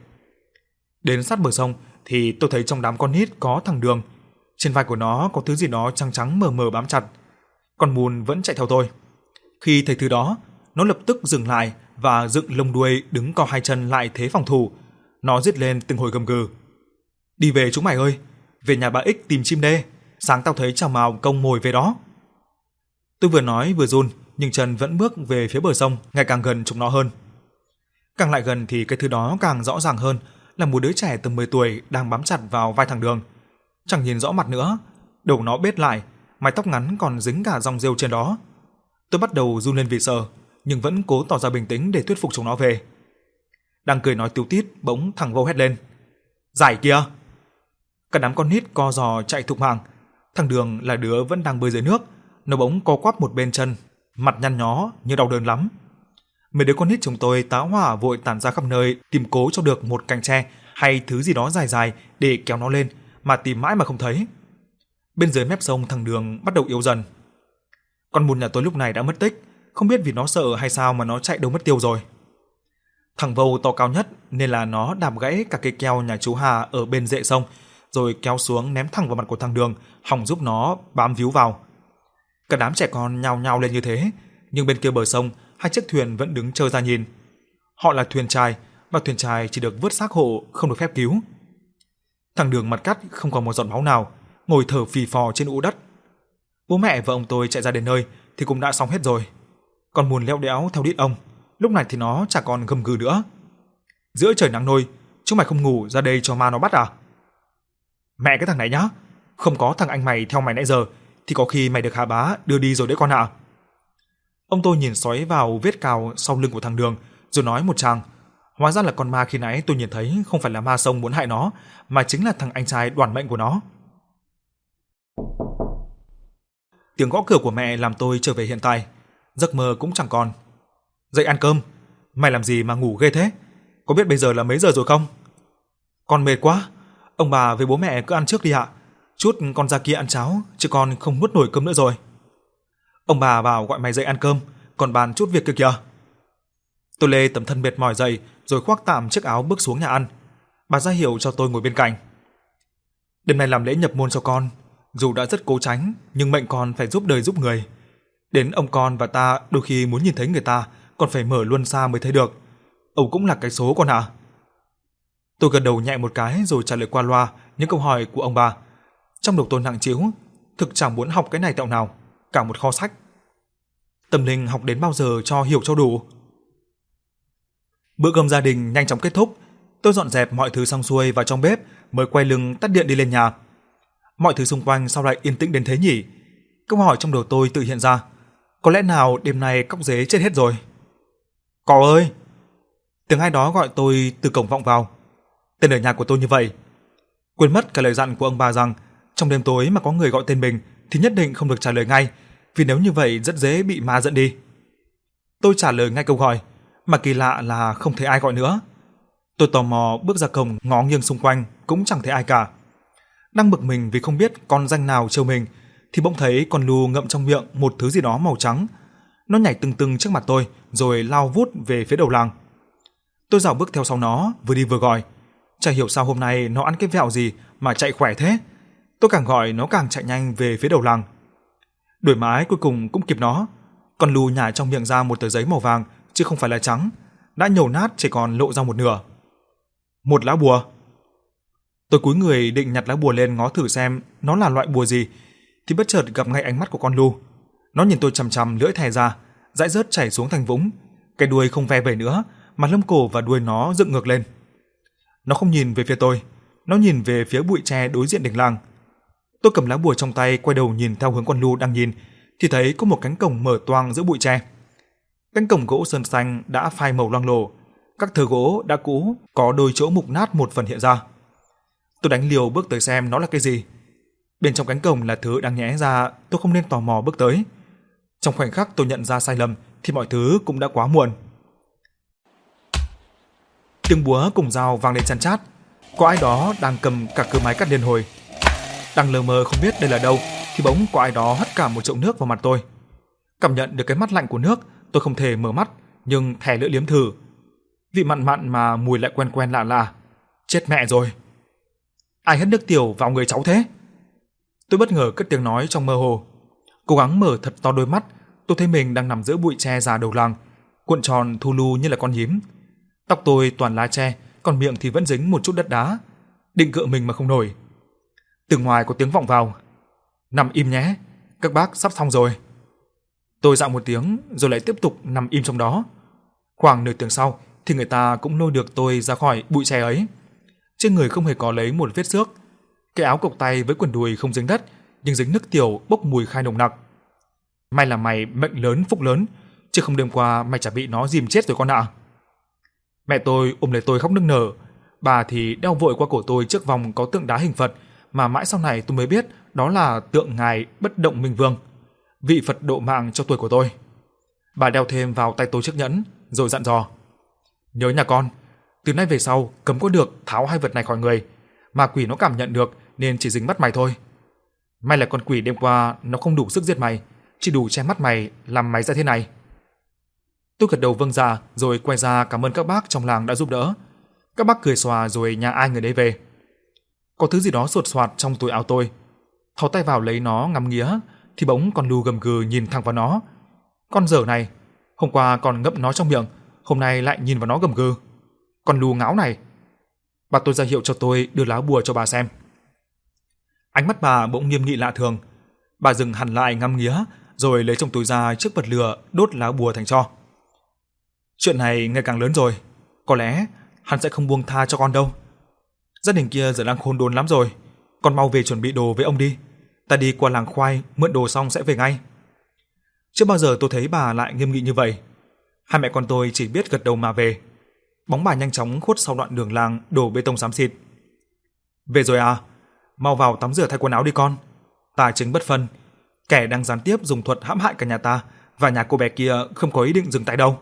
Đến sát bờ sông thì tôi thấy trong đám con nít có thằng Đường. Trên vai của nó có thứ gì đó trắng trắng mờ mờ bám chặt. Con Mùn vẫn chạy theo tôi. Khi thấy thứ đó, nó lập tức dừng lại và dựng lông đuôi đứng co hai chân lại thế phòng thủ. Nó rít lên từng hồi gầm gừ. Đi về chúng mày ơi, về nhà bà Ích tìm chim đê. Sáng tao thấy chào mào công mồi về đó. Tôi vừa nói vừa run, nhưng chân vẫn bước về phía bờ sông, ngày càng gần chúng nó hơn. Càng lại gần thì cái thứ đó càng rõ ràng hơn, là một đứa trẻ tầm mười tuổi đang bám chặt vào vai thằng Đường. Chẳng nhìn rõ mặt nữa, đầu nó bết lại, mái tóc ngắn còn dính cả dòng rêu trên đó. Tôi bắt đầu run lên vì sợ, nhưng vẫn cố tỏ ra bình tĩnh để thuyết phục chúng nó về. Đang cười nói tíu tít, bỗng thằng Vâu hét lên. Giải kìa! Cả đám con nít co giò chạy thục mạng. Thằng Đường là đứa vẫn đang bơi dưới nước, nó bỗng co quắp một bên chân, mặt nhăn nhó như đau đớn lắm. Mấy đứa con nít chúng tôi táo hỏa vội tản ra khắp nơi tìm cố cho được một cành tre hay thứ gì đó dài dài để kéo nó lên, mà tìm mãi mà không thấy. Bên dưới mép sông thằng Đường bắt đầu yếu dần. Con Mùn nhà tôi lúc này đã mất tích, không biết vì nó sợ hay sao mà nó chạy đâu mất tiêu rồi. Thằng Vâu to cao nhất nên là nó đạp gãy cả cây keo nhà chú Hà ở bên rễ sông, rồi kéo xuống ném thẳng vào mặt của thằng Đường, hòng giúp nó bám víu vào. Cả đám trẻ con nhao nhao lên như thế, nhưng bên kia bờ sông hai chiếc thuyền vẫn đứng trơ ra nhìn. Họ là thuyền chài, và thuyền chài chỉ được vớt xác hộ, không được phép cứu. Thằng Đường mặt cắt không còn một giọt máu nào, ngồi thở phì phò trên ụ đất. Bố mẹ và ông tôi chạy ra đến nơi thì cũng đã xong hết rồi. Con Mùn leo đéo theo đít ông, lúc này thì nó chả còn gầm gừ nữa. Giữa trời nắng nôi, chúng mày không ngủ ra đây cho ma nó bắt à? Mẹ cái thằng này nhá, không có thằng anh mày theo mày nãy giờ thì có khi mày được Hà Bá đưa đi rồi đấy con ạ. À. Ông tôi nhìn xoáy vào vết cào sau lưng của thằng Đường rồi nói một tràng. Hóa ra là con ma khi nãy tôi nhìn thấy không phải là ma sông muốn hại nó, mà chính là thằng anh trai đoản mệnh của nó. Tiếng gõ cửa của mẹ làm tôi trở về hiện tại, giấc mơ cũng chẳng còn. Dậy ăn cơm, mày làm gì mà ngủ ghê thế? Có biết bây giờ là mấy giờ rồi không? Con mệt quá, ông bà với bố mẹ cứ ăn trước đi ạ. Chút con ra kia ăn cháo, chứ con không nuốt nổi cơm nữa rồi. Ông bà vào gọi mày dậy ăn cơm, còn bàn chút việc kia kìa. Tôi lê tấm thân mệt mỏi dậy, rồi khoác tạm chiếc áo bước xuống nhà ăn. Bà ra hiệu cho tôi ngồi bên cạnh. Đêm nay làm lễ nhập môn cho con, dù đã rất cố tránh, nhưng mệnh con phải giúp đời giúp người. Đến ông con và ta đôi khi muốn nhìn thấy người ta, còn phải mở luân xa mới thấy được. Âu cũng là cái số con ạ. À. Tôi gật đầu nhẹ một cái rồi trả lời qua loa những câu hỏi của ông bà. Trong đầu tôi nặng trĩu, thực chẳng muốn học cái này tẹo nào, cả một kho sách. Tâm linh học đến bao giờ cho hiểu cho đủ. Bữa cơm gia đình nhanh chóng kết thúc, tôi dọn dẹp mọi thứ xong xuôi vào trong bếp mới quay lưng tắt điện đi lên nhà. Mọi thứ xung quanh sao lại yên tĩnh đến thế nhỉ? Câu hỏi trong đầu tôi tự hiện ra. Có lẽ nào đêm nay cóc dế chết hết rồi? Cò ơi! Tiếng ai đó gọi tôi từ cổng vọng vào. Tên ở nhà của tôi như vậy. Quên mất cả lời dặn của ông bà rằng trong đêm tối mà có người gọi tên mình thì nhất định không được trả lời ngay, vì nếu như vậy rất dễ bị ma dẫn đi. Tôi trả lời ngay câu gọi, mà kỳ lạ là không thấy ai gọi nữa. Tôi tò mò bước ra cổng ngó nghiêng xung quanh cũng chẳng thấy ai cả. Đang bực mình vì không biết con danh nào trêu mình thì bỗng thấy con Lu ngậm trong miệng một thứ gì đó màu trắng. Nó nhảy tưng tưng trước mặt tôi rồi lao vút về phía đầu làng. Tôi dạo bước theo sau nó, vừa đi vừa gọi. Chả hiểu sao hôm nay nó ăn cái vẹo gì mà chạy khỏe thế. Tôi càng gọi nó càng chạy nhanh về phía đầu làng. Đuổi mãi cuối cùng cũng kịp nó. Con Lu nhả trong miệng ra một tờ giấy màu vàng chứ không phải là trắng, đã nhổ nát chỉ còn lộ ra một nửa. Một lá bùa. Tôi cúi người định nhặt lá bùa lên ngó thử xem nó là loại bùa gì, thì bất chợt gặp ngay ánh mắt của con Lu. Nó nhìn tôi chằm chằm, lưỡi thè ra, dãi rớt chảy xuống thành vũng. Cái đuôi không ve vẩy nữa, mà lông cổ và đuôi nó dựng ngược lên. Nó không nhìn về phía tôi, nó nhìn về phía bụi tre đối diện đỉnh làng. Tôi cầm lá bùa trong tay, quay đầu nhìn theo hướng con Lu đang nhìn, thì thấy có một cánh cổng mở toang giữa bụi tre. Cánh cổng gỗ sơn xanh đã phai màu loang lổ, các thớ gỗ đã cũ có đôi chỗ mục nát một phần hiện ra. Tôi đánh liều bước tới xem nó là cái gì. Bên trong cánh cổng là thứ đáng nhẽ ra tôi không nên tò mò bước tới. Trong khoảnh khắc tôi nhận ra sai lầm thì mọi thứ cũng đã quá muộn. Tiếng búa cùng dao vang lên chăn chát. Có ai đó đang cầm cả cưa máy cắt liên hồi. Đang lờ mờ không biết đây là đâu thì bỗng có ai đó hất cả một chậu nước vào mặt tôi. Cảm nhận được cái mát lạnh của nước, tôi không thể mở mắt nhưng thè lưỡi liếm thử. Vị mặn mặn mà mùi lại quen quen lạ lạ. Chết mẹ rồi. Ai hất nước tiểu vào người cháu thế? Tôi bất ngờ cất tiếng nói trong mơ hồ. Cố gắng mở thật to đôi mắt, tôi thấy mình đang nằm giữa bụi tre già đầu làng, cuộn tròn thu lu như là con nhím. Tóc tôi toàn lá tre, còn miệng thì vẫn dính một chút đất đá. Định cựa mình mà không nổi. Từ ngoài có tiếng vọng vào. Nằm im nhé, các bác sắp xong rồi. Tôi dạo một tiếng rồi lại tiếp tục nằm im trong đó. Khoảng nửa tiếng sau thì người ta cũng lôi được tôi ra khỏi bụi tre ấy. Trên người không hề có lấy một vết xước. Cái áo cộc tay với quần đùi không dính đất, nhưng dính nước tiểu bốc mùi khai nồng nặc. May là mày mệnh lớn phúc lớn, chứ không đêm qua mày chả bị nó dìm chết rồi con ạ. Mẹ tôi ôm lấy tôi khóc nức nở, bà thì đeo vội qua cổ tôi chiếc vòng có tượng đá hình Phật mà mãi sau này tôi mới biết đó là tượng ngài Bất Động Minh Vương, vị Phật độ mạng cho tuổi của tôi. Bà đeo thêm vào tay tôi chiếc nhẫn rồi dặn dò: nhớ nhà con, từ nay về sau cấm có được tháo hai vật này khỏi người, mà quỷ nó cảm nhận được nên chỉ dính mắt mày thôi. May là con quỷ đêm qua nó không đủ sức giết mày, chỉ đủ che mắt mày làm mày ra thế này. Tôi gật đầu vâng dạ rồi quay ra cảm ơn các bác trong làng đã giúp đỡ. Các bác cười xòa rồi nhà ai người đấy về. Có thứ gì đó sột soạt trong túi áo tôi. Thò tay vào lấy nó ngắm nghía thì bỗng con Lu gầm gừ nhìn thẳng vào nó. Con dở này, hôm qua còn ngậm nó trong miệng, hôm nay lại nhìn vào nó gầm gừ. Con Lu ngáo này. Bà tôi ra hiệu cho tôi đưa lá bùa cho bà xem. Ánh mắt bà bỗng nghiêm nghị lạ thường. Bà dừng hẳn lại ngắm nghía rồi lấy trong túi ra chiếc bật lửa đốt lá bùa thành tro. Chuyện này ngày càng lớn rồi, có lẽ hắn sẽ không buông tha cho con đâu. Gia đình kia giờ đang khôn đốn lắm rồi, con mau về chuẩn bị đồ với ông đi. Ta đi qua làng khoai mượn đồ xong sẽ về ngay. Chưa bao giờ tôi thấy bà lại nghiêm nghị như vậy. Hai mẹ con tôi chỉ biết gật đầu mà về. Bóng bà nhanh chóng khuất sau đoạn đường làng đổ bê tông xám xịt. Về rồi à? Mau vào tắm rửa thay quần áo đi con. Tài chính bất phân, kẻ đang gián tiếp dùng thuật hãm hại cả nhà ta và nhà cô bé kia không có ý định dừng tay đâu.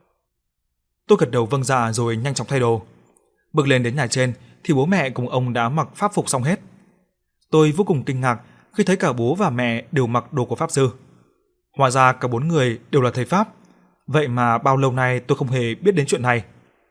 Tôi gật đầu vâng dạ rồi nhanh chóng thay đồ. Bước lên đến nhà trên thì bố mẹ cùng ông đã mặc pháp phục xong hết. Tôi vô cùng kinh ngạc khi thấy cả bố và mẹ đều mặc đồ của pháp sư. Hóa ra cả bốn người đều là thầy pháp. Vậy mà bao lâu nay tôi không hề biết đến chuyện này.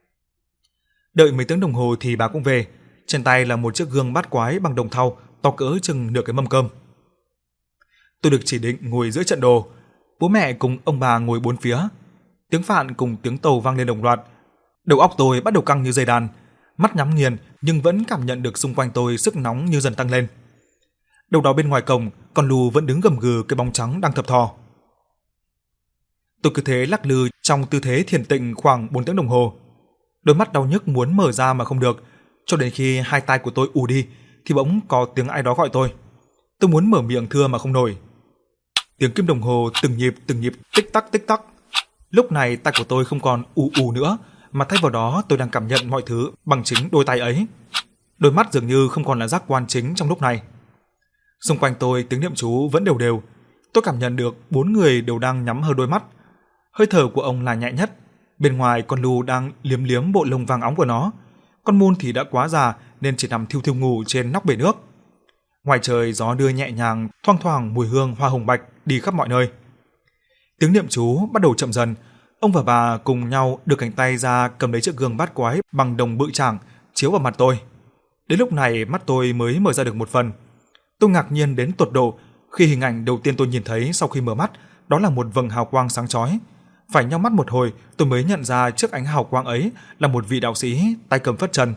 Đợi mấy tiếng đồng hồ thì bà cũng về. Trên tay là một chiếc gương bát quái bằng đồng thau to cỡ chừng nửa cái mâm cơm. Tôi được chỉ định ngồi giữa trận đồ. Bố mẹ cùng ông bà ngồi bốn phía. Tiếng phạn cùng tiếng tàu vang lên đồng loạt. Đầu óc tôi bắt đầu căng như dây đàn, mắt nhắm nghiền nhưng vẫn cảm nhận được xung quanh tôi sức nóng như dần tăng lên. Đâu đó bên ngoài cổng, con Lu vẫn đứng gầm gừ cái bóng trắng đang thập thò. Tôi cứ thế lắc lư trong tư thế thiền tịnh khoảng bốn tiếng đồng hồ. Đôi mắt đau nhức muốn mở ra mà không được, cho đến khi hai tai của tôi ù đi thì bỗng có tiếng ai đó gọi tôi. Tôi muốn mở miệng thưa mà không nổi. Tiếng kim đồng hồ từng nhịp từng nhịp tích tắc tích tắc. Lúc này tai của tôi không còn ù ù nữa, mà thay vào đó tôi đang cảm nhận mọi thứ bằng chính đôi tay ấy. Đôi mắt dường như không còn là giác quan chính trong lúc này. Xung quanh tôi tiếng niệm chú vẫn đều đều. Tôi cảm nhận được bốn người đều đang nhắm hờ đôi mắt. Hơi thở của ông là nhẹ nhất. Bên ngoài con Lu đang liếm liếm bộ lông vàng óng của nó. Con Moon thì đã quá già nên chỉ nằm thiêu thiêu ngủ trên nóc bể nước. Ngoài trời gió đưa nhẹ nhàng, thoang thoảng mùi hương hoa hồng bạch đi khắp mọi nơi. Tiếng niệm chú bắt đầu chậm dần. Ông và bà cùng nhau đưa cánh tay ra cầm lấy chiếc gương bát quái bằng đồng bự chảng chiếu vào mặt tôi. Đến lúc này mắt tôi mới mở ra được một phần. Tôi ngạc nhiên đến tột độ khi hình ảnh đầu tiên tôi nhìn thấy sau khi mở mắt đó là một vầng hào quang sáng chói. Phải nhắm mắt một hồi tôi mới nhận ra trước ánh hào quang ấy là một vị đạo sĩ tay cầm phất trần.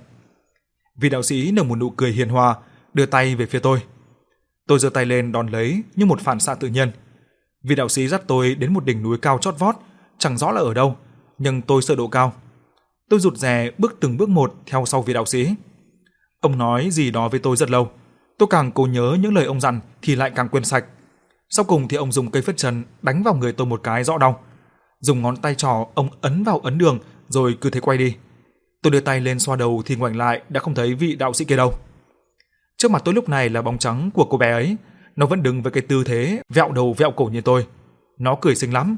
Vị đạo sĩ nở một nụ cười hiền hòa, đưa tay về phía tôi. Tôi giơ tay lên đón lấy như một phản xạ tự nhiên. Vị đạo sĩ dắt tôi đến một đỉnh núi cao chót vót, chẳng rõ là ở đâu, nhưng tôi sợ độ cao. Tôi rụt rè bước từng bước một theo sau vị đạo sĩ. Ông nói gì đó với tôi rất lâu. Tôi càng cố nhớ những lời ông dặn thì lại càng quên sạch. Sau cùng thì ông dùng cây phất trần đánh vào người tôi một cái rõ đau. Dùng ngón tay trỏ ông ấn vào ấn đường rồi cứ thế quay đi. Tôi đưa tay lên xoa đầu thì ngoảnh lại đã không thấy vị đạo sĩ kia đâu. Trước mặt tôi lúc này là bóng trắng của cô bé ấy, nó vẫn đứng với cái tư thế vẹo đầu vẹo cổ như tôi. Nó cười xinh lắm.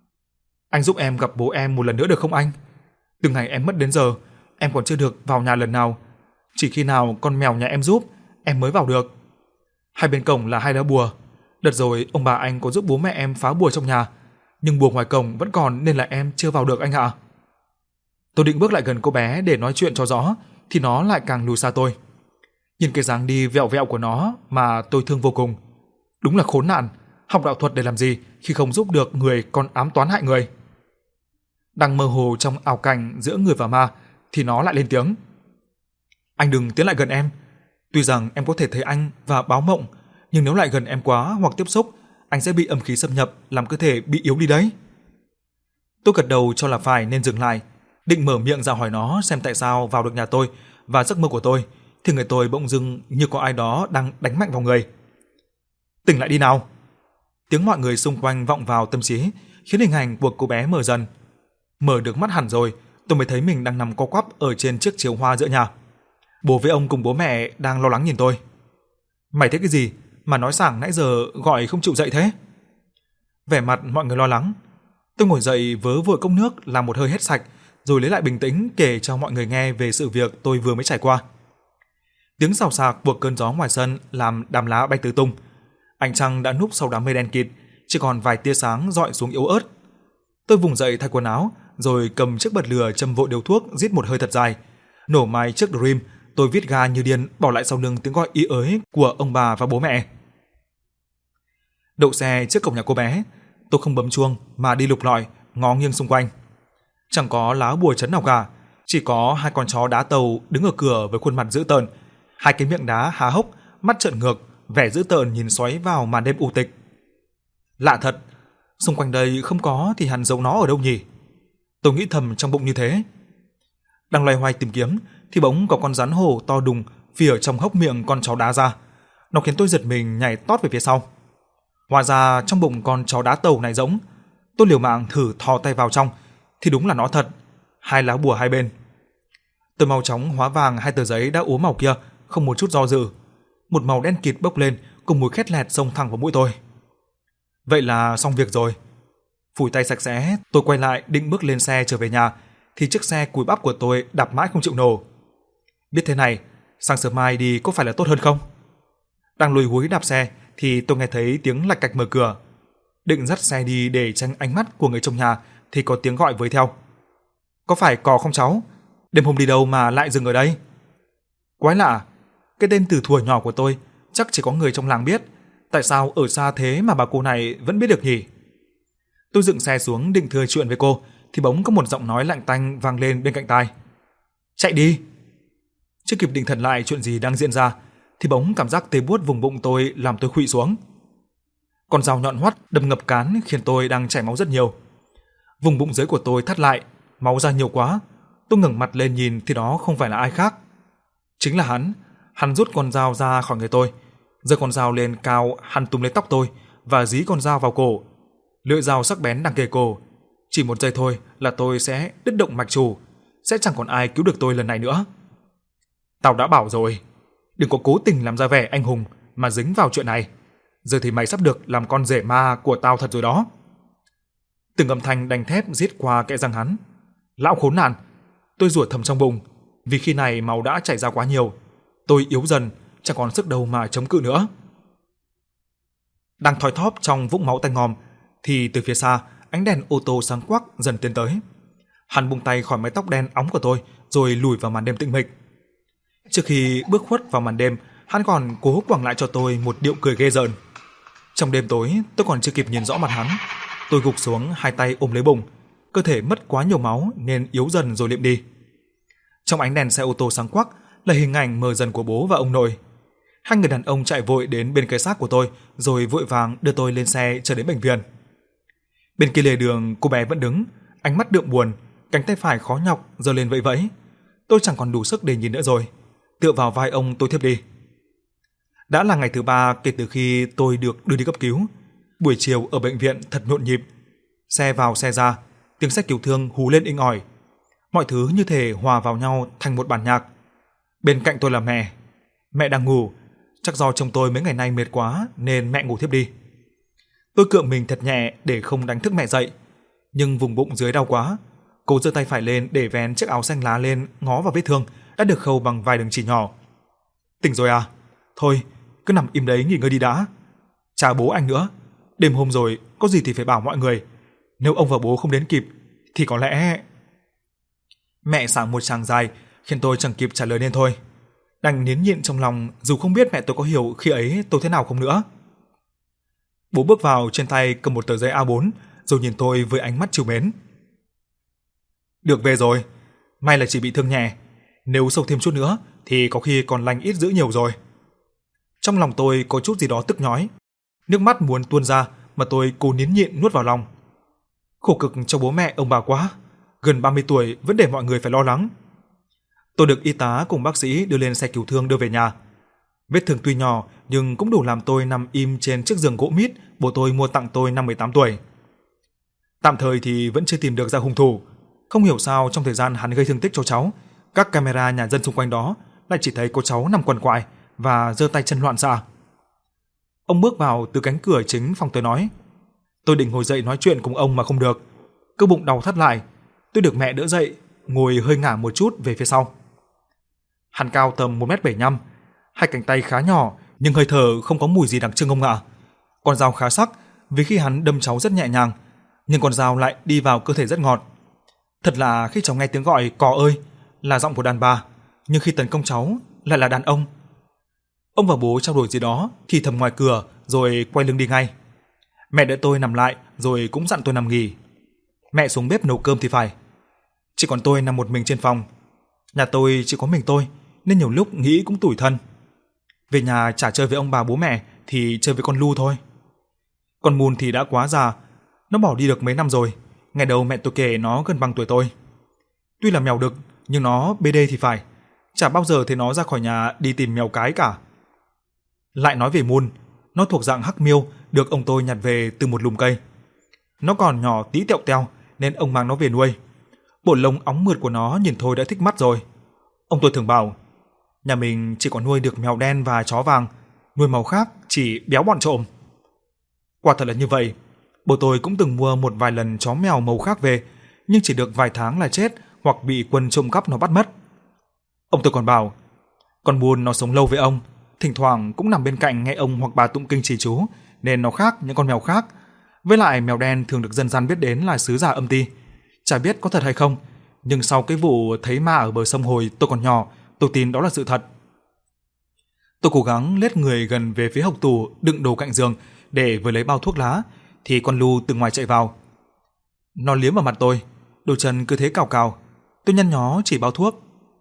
Anh giúp em gặp bố em một lần nữa được không anh? Từ ngày em mất đến giờ, em còn chưa được vào nhà lần nào. Chỉ khi nào con mèo nhà em giúp, em mới vào được. Hai bên cổng là hai lá bùa. Đợt rồi ông bà anh có giúp bố mẹ em phá bùa trong nhà, nhưng bùa ngoài cổng vẫn còn nên là em chưa vào được anh ạ. Tôi định bước lại gần cô bé để nói chuyện cho rõ, thì nó lại càng lùi xa tôi. Nhìn cái dáng đi vẹo vẹo của nó mà tôi thương vô cùng. Đúng là khốn nạn, học đạo thuật để làm gì khi không giúp được người còn ám toán hại người. Đang mơ hồ trong ảo cảnh giữa người và ma thì nó lại lên tiếng. Anh đừng tiến lại gần em. Tuy rằng em có thể thấy anh và báo mộng, nhưng nếu lại gần em quá hoặc tiếp xúc, anh sẽ bị âm khí xâm nhập làm cơ thể bị yếu đi đấy. Tôi gật đầu cho là phải nên dừng lại, định mở miệng ra hỏi nó xem tại sao vào được nhà tôi và giấc mơ của tôi, thì người tôi bỗng dưng như có ai đó đang đánh mạnh vào người. Tỉnh lại đi nào. Tiếng mọi người xung quanh vọng vào tâm trí, khiến hình ảnh của cô bé mờ dần. Mở được mắt hẳn rồi, tôi mới thấy mình đang nằm co quắp ở trên chiếc chiếu hoa giữa nhà. Bố với ông cùng bố mẹ đang lo lắng nhìn tôi. Mày thấy cái gì mà nói sảng nãy giờ gọi không chịu dậy thế? Vẻ mặt mọi người lo lắng. Tôi ngồi dậy vớ vội cốc nước làm một hơi hết sạch, rồi lấy lại bình tĩnh kể cho mọi người nghe về sự việc tôi vừa mới trải qua. Tiếng xào xạc của cơn gió ngoài sân làm đám lá bay tứ tung. Ánh trăng đã núp sau đám mây đen kịt, chỉ còn vài tia sáng rọi xuống yếu ớt. Tôi vùng dậy thay quần áo, rồi cầm chiếc bật lửa châm vội điếu thuốc, rít một hơi thật dài. Nổ máy chiếc Dream, tôi vít ga như điên, bỏ lại sau lưng tiếng gọi ý ới của ông bà và bố mẹ. Đậu xe trước cổng nhà cô bé, tôi không bấm chuông mà đi lục lọi, ngó nghiêng xung quanh. Chẳng có lá bùa trấn nào cả, chỉ có hai con chó đá tàu đứng ở cửa với khuôn mặt dữ tợn, hai cái miệng đá há hốc, mắt trợn ngược, vẻ dữ tợn nhìn xoáy vào màn đêm u tịch. Lạ thật, xung quanh đây không có thì hắn giấu nó ở đâu nhỉ? Tôi nghĩ thầm trong bụng như thế. Đang loay hoay tìm kiếm thì bỗng có con rắn hổ to đùng phìa trong hốc miệng con chó đá ra. Nó khiến tôi giật mình nhảy tót về phía sau. Hóa ra trong bụng con chó đá tàu này rỗng. Tôi liều mạng thử thò tay vào trong thì đúng là nó thật, hai lá bùa hai bên. Tôi mau chóng hóa vàng hai tờ giấy đã úa màu kia, không một chút do dự. Một màu đen kịt bốc lên cùng mùi khét lẹt xông thẳng vào mũi tôi. Vậy là xong việc rồi. Phủi tay sạch sẽ, tôi quay lại định bước lên xe trở về nhà thì chiếc xe cùi bắp của tôi đạp mãi không chịu nổ. Biết thế này, sáng sớm mai đi có phải là tốt hơn không? Đang lùi húi đạp xe thì tôi nghe thấy tiếng lạch cạch mở cửa. Định dắt xe đi để tránh ánh mắt của người trong nhà thì có tiếng gọi với theo. Có phải Cò không cháu? Đêm hôm đi đâu mà lại dừng ở đây? Quái lạ, cái tên từ thuở nhỏ của tôi chắc chỉ có người trong làng biết. Tại sao ở xa thế mà bà cô này vẫn biết được nhỉ? Tôi dựng xe xuống định thưa chuyện với cô thì bỗng có một giọng nói lạnh tanh vang lên bên cạnh tai. Chạy đi! Chưa kịp định thần lại chuyện gì đang diễn ra thì bỗng cảm giác tê buốt vùng bụng tôi làm tôi khuỵu xuống. Con dao nhọn hoắt đâm ngập cán khiến tôi đang chảy máu rất nhiều. Vùng bụng dưới của tôi thắt lại, máu ra nhiều quá. Tôi ngẩng mặt lên nhìn thì đó không phải là ai khác, chính là hắn. Hắn rút con dao ra khỏi người tôi, giơ con dao lên cao, hắn túm lấy tóc tôi và dí con dao vào cổ. Lưỡi dao sắc bén đang kề cổ, chỉ một giây thôi là tôi sẽ đứt động mạch chủ, sẽ chẳng còn ai cứu được tôi lần này nữa. Tao đã bảo rồi, đừng có cố tình làm ra vẻ anh hùng mà dính vào chuyện này. Giờ thì mày sắp được làm con rể ma của tao thật rồi đó. Từng âm thanh đanh thép rít qua kẽ răng hắn. Lão khốn nạn, tôi rủa thầm trong bụng, vì khi này máu đã chảy ra quá nhiều. Tôi yếu dần, chẳng còn sức đâu mà chống cự nữa. Đang thoi thóp trong vũng máu tanh ngòm thì từ phía xa, ánh đèn ô tô sáng quắc dần tiến tới. Hắn buông tay khỏi mái tóc đen óng của tôi rồi lùi vào màn đêm tĩnh mịch. Trước khi bước khuất vào màn đêm, hắn còn cố quẳng lại cho tôi một điệu cười ghê rợn. Trong đêm tối, tôi còn chưa kịp nhìn rõ mặt hắn, tôi gục xuống, hai tay ôm lấy bụng, cơ thể mất quá nhiều máu nên yếu dần rồi liệm đi. Trong ánh đèn xe ô tô sáng quắc là hình ảnh mờ dần của bố và ông nội. Hai người đàn ông chạy vội đến bên cái xác của tôi rồi vội vàng đưa tôi lên xe trở đến bệnh viện. Bên kia lề đường, cô bé vẫn đứng, ánh mắt đượm buồn, cánh tay phải khó nhọc giơ lên vẫy vẫy. Tôi chẳng còn đủ sức để nhìn nữa rồi, tựa vào vai ông tôi thiếp đi. Đã là ngày thứ ba kể từ khi tôi được đưa đi cấp cứu. Buổi chiều ở bệnh viện thật nhộn nhịp, xe vào xe ra, tiếng xe cứu thương hú lên inh ỏi. Mọi thứ như thể hòa vào nhau thành một bản nhạc. Bên cạnh tôi là mẹ. Mẹ đang ngủ, chắc do chồng tôi mấy ngày nay mệt quá nên mẹ ngủ thiếp đi. Tôi cựa mình thật nhẹ để không đánh thức mẹ dậy, nhưng vùng bụng dưới đau quá. Cô giơ tay phải lên để vén chiếc áo xanh lá lên, ngó vào vết thương đã được khâu bằng vài đường chỉ nhỏ. Tỉnh rồi à? Thôi, cứ nằm im đấy nghỉ ngơi đi đã. Chả bố anh nữa, đêm hôm rồi, có gì thì phải bảo mọi người. Nếu ông và bố không đến kịp thì có lẽ... Mẹ xả một tràng dài khiến tôi chẳng kịp trả lời nên thôi. Đành nín nhịn trong lòng, dù không biết mẹ tôi có hiểu khi ấy tôi thế nào không nữa. Bố bước vào, trên tay cầm một tờ giấy A bốn rồi nhìn tôi với ánh mắt trìu mến. Được về rồi, may là chỉ bị thương nhẹ, nếu sâu thêm chút nữa thì có khi còn lành ít dữ nhiều rồi. Trong lòng tôi có chút gì đó tức nhói, nước mắt muốn tuôn ra mà tôi cố nín nhịn nuốt vào lòng. Khổ cực cho bố mẹ ông bà quá, gần ba mươi tuổi vẫn để mọi người phải lo lắng. Tôi được y tá cùng bác sĩ đưa lên xe cứu thương đưa về nhà. Vết thương tuy nhỏ nhưng cũng đủ làm tôi nằm im trên chiếc giường gỗ mít bố tôi mua tặng tôi năm mười tám tuổi. Tạm thời thì vẫn chưa tìm được ra hung thủ. Không hiểu sao trong thời gian hắn gây thương tích cho cháu, các camera nhà dân xung quanh đó lại chỉ thấy cô cháu nằm quằn quại và giơ tay chân loạn xạ. Ông bước vào từ cánh cửa chính phòng tôi nói. Tôi định ngồi dậy nói chuyện cùng ông mà không được, cơ bụng đau thắt lại. Tôi được mẹ đỡ dậy, ngồi hơi ngả một chút về phía sau. Hắn cao tầm một mét bảy mươi lăm, hai cánh tay khá nhỏ nhưng hơi thở không có mùi gì đặc trưng ông ạ. Con dao khá sắc vì khi hắn đâm cháu rất nhẹ nhàng, nhưng con dao lại đi vào cơ thể rất ngọt. Thật là khi cháu nghe tiếng gọi cò ơi là giọng của đàn bà, nhưng khi tấn công cháu lại là đàn ông. Ông và bố trao đổi gì đó thì thầm ngoài cửa rồi quay lưng đi ngay. Mẹ đỡ tôi nằm lại rồi cũng dặn tôi nằm nghỉ. Mẹ xuống bếp nấu cơm thì phải. Chỉ còn tôi nằm một mình trên phòng. Nhà tôi chỉ có mình tôi nên nhiều lúc nghĩ cũng tủi thân. Về nhà chả chơi với ông bà bố mẹ thì chơi với con Lu thôi. Con Moon thì đã quá già, nó bỏ đi được mấy năm rồi. Ngày đầu mẹ tôi kể nó gần bằng tuổi tôi. Tuy là mèo đực nhưng nó bê đê thì phải, chả bao giờ thấy nó ra khỏi nhà đi tìm mèo cái cả. Lại nói về Moon, nó thuộc dạng hắc miêu được ông tôi nhặt về từ một lùm cây. Nó còn nhỏ tí tẹo teo nên ông mang nó về nuôi. Bộ lông óng mượt của nó nhìn thôi đã thích mắt rồi. Ông tôi thường bảo, nhà mình chỉ có nuôi được mèo đen và chó vàng, nuôi màu khác chỉ béo bọn trộm. Quả thật là như vậy. Bố tôi cũng từng mua một vài lần chó mèo màu khác về, nhưng chỉ được vài tháng là chết hoặc bị quân trộm cắp nó bắt mất. Ông tôi còn bảo, con Moon nó sống lâu với ông, thỉnh thoảng cũng nằm bên cạnh nghe ông hoặc bà tụng kinh trì chú, nên nó khác những con mèo khác. Với lại mèo đen thường được dân gian biết đến là sứ giả âm ty. Chả biết có thật hay không, nhưng sau cái vụ thấy ma ở bờ sông hồi tôi còn nhỏ, tôi tin đó là sự thật. Tôi cố gắng lết người gần về phía hộc tủ đựng đồ cạnh giường để vừa lấy bao thuốc lá, thì con Lu từ ngoài chạy vào. Nó liếm vào mặt tôi, đôi chân cứ thế cào cào. Tôi nhăn nhó chỉ bao thuốc.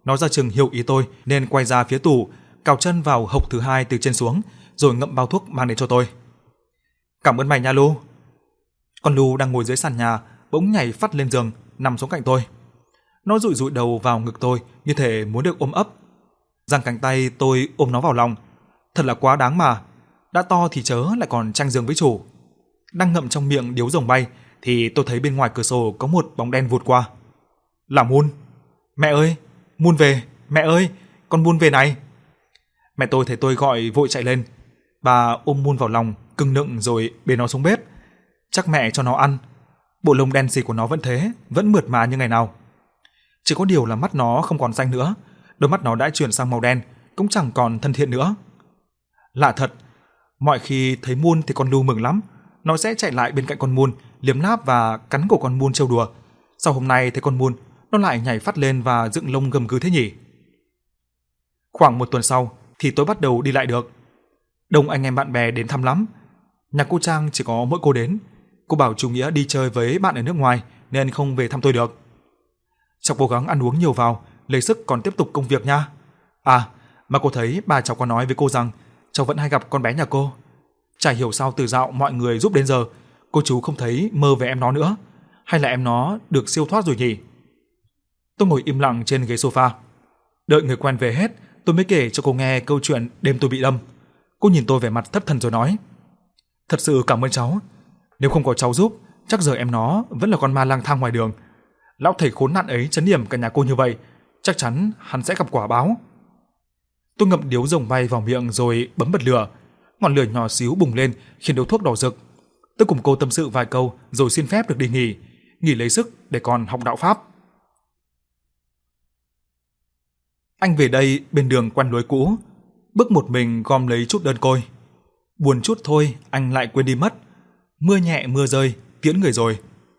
Nó ra chừng hiểu ý tôi nên quay ra phía tủ, cào chân vào hộc thứ hai từ trên xuống, rồi ngậm bao thuốc mang đến cho tôi. Cảm ơn mày nha Lu. Con Lu đang ngồi dưới sàn nhà bỗng nhảy phắt lên giường, nằm xuống cạnh tôi. Nó dụi dụi đầu vào ngực tôi như thể muốn được ôm ấp. Giang cánh tay tôi ôm nó vào lòng. Thật là quá đáng mà. Đã to thì chớ lại còn tranh giường với chủ. Đang ngậm trong miệng điếu rồng bay thì tôi thấy bên ngoài cửa sổ có một bóng đen vụt qua. Là Moon. Mẹ ơi, Moon về, mẹ ơi, con Moon về này. Mẹ tôi thấy tôi gọi vội chạy lên. Bà ôm Moon vào lòng, cưng nựng rồi bế nó xuống bếp. Chắc mẹ cho nó ăn. Bộ lông đen xì của nó vẫn thế, vẫn mượt mà như ngày nào. Chỉ có điều là mắt nó không còn xanh nữa, đôi mắt nó đã chuyển sang màu đen, cũng chẳng còn thân thiện nữa. Lạ thật, mọi khi thấy Moon thì con Lu mừng lắm, nó sẽ chạy lại bên cạnh con Moon, liếm láp và cắn cổ con Moon trêu đùa. Sau hôm nay thấy con Moon, nó lại nhảy phắt lên và dựng lông gầm gừ thế nhỉ. Khoảng một tuần sau thì tôi bắt đầu đi lại được. Đông anh em bạn bè đến thăm lắm. Nhà cô Trang chỉ có mỗi cô đến. Cô bảo chú Nghĩa đi chơi với bạn ở nước ngoài nên không về thăm tôi được. Cháu cố gắng ăn uống nhiều vào, lấy sức còn tiếp tục công việc nha. À, mà cô thấy bà cháu có nói với cô rằng cháu vẫn hay gặp con bé nhà cô. Chả hiểu sao từ dạo mọi người giúp đến giờ, cô chú không thấy mơ về em nó nữa. Hay là em nó được siêu thoát rồi nhỉ? Tôi ngồi im lặng trên ghế sofa. Đợi người quen về hết, tôi mới kể cho cô nghe câu chuyện đêm tôi bị đâm. Cô nhìn tôi vẻ mặt thất thần rồi nói: Thật sự cảm ơn cháu. Nếu không có cháu giúp, chắc giờ em nó vẫn là con ma lang thang ngoài đường. Lão thầy khốn nạn ấy trấn yểm cả nhà cô như vậy, chắc chắn hắn sẽ gặp quả báo. Tôi ngậm điếu rồng bay vào miệng rồi bấm bật lửa. Ngọn lửa nhỏ xíu bùng lên khiến điếu thuốc đỏ rực. Tôi cùng cô tâm sự vài câu rồi xin phép được đi nghỉ, nghỉ lấy sức để còn học đạo pháp. Anh về đây bên đường quen lối cũ, bước một mình gom lấy chút đơn côi. Buồn chút thôi, anh lại quên đi mất. Mưa nhẹ mưa rơi, tiễn người rồi.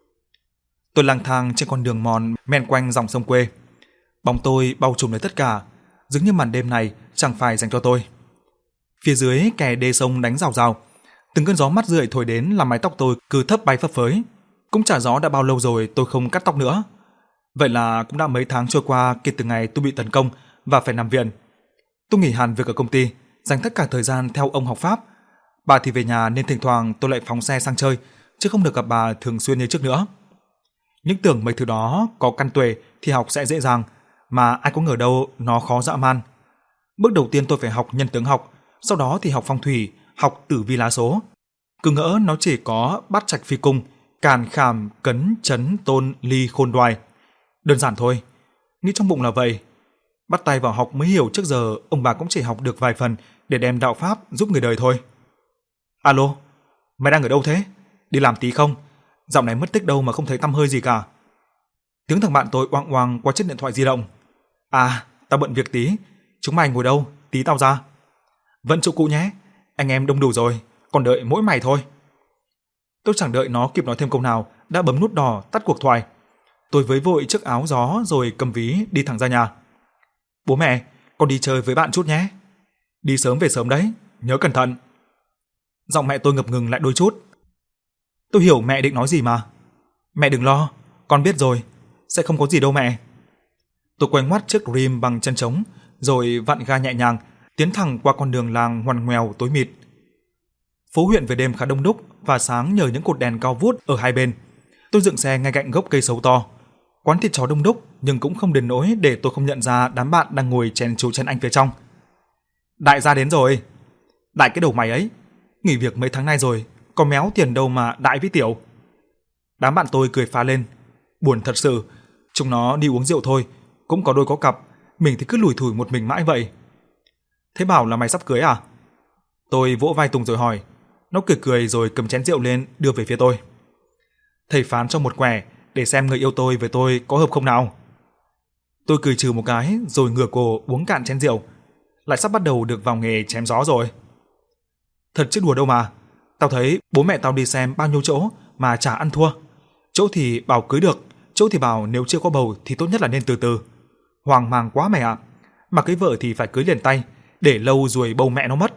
Tôi lang thang trên con đường mòn men quanh dòng sông quê. Bóng tôi bao trùm lấy tất cả, dường như màn đêm này chẳng phải dành cho tôi. Phía dưới kè đê sông đánh rào rào, từng cơn gió mát rượi thổi đến làm mái tóc tôi cứ thấp bay phấp phới. Cũng chả rõ đã bao lâu rồi tôi không cắt tóc nữa. Vậy là cũng đã mấy tháng trôi qua kể từ ngày tôi bị tấn công và phải nằm viện. Tôi nghỉ hẳn việc ở công ty, dành tất cả thời gian theo ông học pháp. Bà thì về nhà nên thỉnh thoảng tôi lại phóng xe sang chơi, chứ không được gặp bà thường xuyên như trước nữa. Những tưởng mấy thứ đó có căn tuệ thì học sẽ dễ dàng, mà ai có ngờ đâu nó khó dã man. Bước đầu tiên tôi phải học nhân tướng học, sau đó thì học phong thủy, học tử vi lá số. Cứ ngỡ nó chỉ có bát trạch phi cung, càn khảm cấn chấn tôn ly khôn đoài. Đơn giản thôi, nghĩ trong bụng là vậy. Bắt tay vào học mới hiểu trước giờ ông bà cũng chỉ học được vài phần để đem đạo pháp giúp người đời thôi. Alo, mày đang ở đâu thế? Đi làm tí không? Dạo này mất tích đâu mà không thấy tăm hơi gì cả. Tiếng thằng bạn tôi oang oang qua chiếc điện thoại di động. À, tao bận việc tí, chúng mày ngồi đâu, tí tao ra. Vẫn chỗ cũ nhé, anh em đông đủ rồi, còn đợi mỗi mày thôi. Tôi chẳng đợi nó kịp nói thêm câu nào, đã bấm nút đỏ tắt cuộc thoại. Tôi với vội chiếc áo gió rồi cầm ví đi thẳng ra nhà. Bố mẹ, con đi chơi với bạn chút nhé. Đi sớm về sớm đấy, nhớ cẩn thận. Giọng mẹ tôi ngập ngừng lại đôi chút. Tôi hiểu mẹ định nói gì mà. Mẹ đừng lo, con biết rồi, sẽ không có gì đâu mẹ. Tôi quay ngoắt chiếc rim bằng chân trống, rồi vặn ga nhẹ nhàng, tiến thẳng qua con đường làng ngoằn ngoèo tối mịt. Phố huyện về đêm khá đông đúc và sáng nhờ những cột đèn cao vút ở hai bên. Tôi dựng xe ngay cạnh gốc cây sấu to. Quán thịt chó đông đúc nhưng cũng không đến nỗi để tôi không nhận ra đám bạn đang ngồi chèn chú chân anh phía trong. Đại gia đến rồi. Đại cái đầu mày ấy, nghỉ việc mấy tháng nay rồi, có méo tiền đâu mà đại với tiểu. Đám bạn tôi cười phá lên. Buồn thật sự, chúng nó đi uống rượu thôi, cũng có đôi có cặp, mình thì cứ lủi thủi một mình mãi vậy. Thế bảo là mày sắp cưới à? Tôi vỗ vai Tùng rồi hỏi. Nó cười cười rồi cầm chén rượu lên đưa về phía tôi. Thầy phán cho một quẻ để xem người yêu tôi với tôi có hợp không nào. Tôi cười trừ một cái rồi ngửa cổ uống cạn chén rượu. Lại sắp bắt đầu được vào nghề chém gió rồi. Thật chứ đùa đâu mà. Tao thấy bố mẹ tao đi xem bao nhiêu chỗ mà chả ăn thua. Chỗ thì bảo cưới được, chỗ thì bảo nếu chưa có bầu thì tốt nhất là nên từ từ. Hoang mang quá mày ạ. Mà cưới vợ thì phải cưới liền tay, để lâu ruồi bầu mẹ nó mất.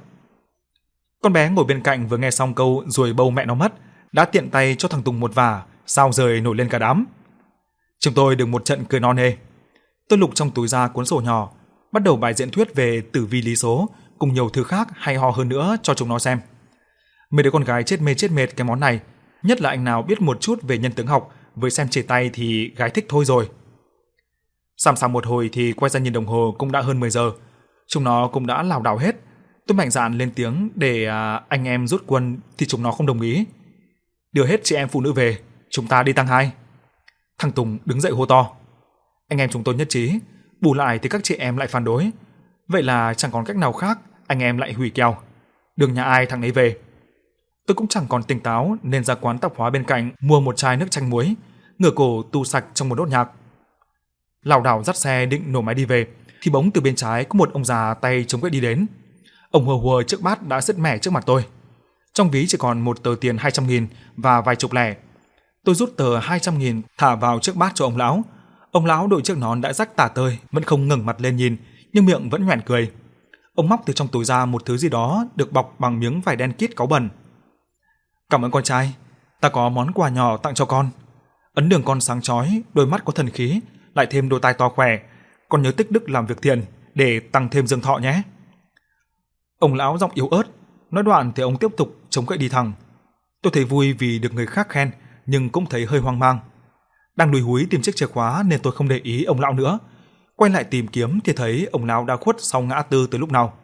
Con bé ngồi bên cạnh vừa nghe xong câu ruồi bầu mẹ nó mất, đã tiện tay cho thằng Tùng một vả, sao rời nổi lên cả đám. Chúng tôi được một trận cười non nê. Tôi lục trong túi ra cuốn sổ nhỏ, bắt đầu bài diễn thuyết về tử vi lý số cùng nhiều thứ khác hay ho hơn nữa cho chúng nó xem. Mấy đứa con gái chết mê chết mệt cái món này, nhất là anh nào biết một chút về nhân tướng học với xem chỉ tay thì gái thích thôi rồi. Sàm sàm một hồi thì quay ra nhìn đồng hồ cũng đã hơn mười giờ. Chúng nó cũng đã lảo đảo hết. Tôi mạnh dạn lên tiếng để à, anh em rút quân thì chúng nó không đồng ý. Đưa hết chị em phụ nữ về, chúng ta đi tăng hai. Thằng Tùng đứng dậy hô to. Anh em chúng tôi nhất trí, bù lại thì các chị em lại phản đối. Vậy là chẳng còn cách nào khác, anh em lại hủy kèo. Đường nhà ai thằng ấy về. Tôi cũng chẳng còn tỉnh táo nên ra quán tạp hóa bên cạnh mua một chai nước chanh muối, ngửa cổ tu sạch trong một đốt nhạc. Lảo đảo dắt xe định nổ máy đi về thì bỗng từ bên trái có một ông già tay chống gậy đi đến. Ông hùa hùa chiếc bát đã sứt mẻ trước mặt tôi. Trong ví chỉ còn một tờ tiền hai trăm nghìn và vài chục lẻ. Tôi rút tờ hai trăm nghìn thả vào chiếc bát cho ông lão. Ông lão đội chiếc nón đã rách tả tơi, vẫn không ngẩng mặt lên nhìn, nhưng miệng vẫn nhoẻn cười. Ông móc từ trong túi ra một thứ gì đó được bọc bằng miếng vải đen kít cáu bẩn. Cảm ơn con trai, ta có món quà nhỏ tặng cho con. Ấn đường con sáng chói, đôi mắt có thần khí, lại thêm đôi tai to khỏe. Con nhớ tích đức làm việc thiện để tăng thêm dương thọ nhé. Ông lão giọng yếu ớt, nói đoạn thì ông tiếp tục chống gậy đi thẳng. Tôi thấy vui vì được người khác khen, nhưng cũng thấy hơi hoang mang. Đang lùi húi tìm chiếc chìa khóa nên tôi không để ý ông lão nữa. Quay lại tìm kiếm thì thấy ông lão đã khuất sau ngã tư từ lúc nào.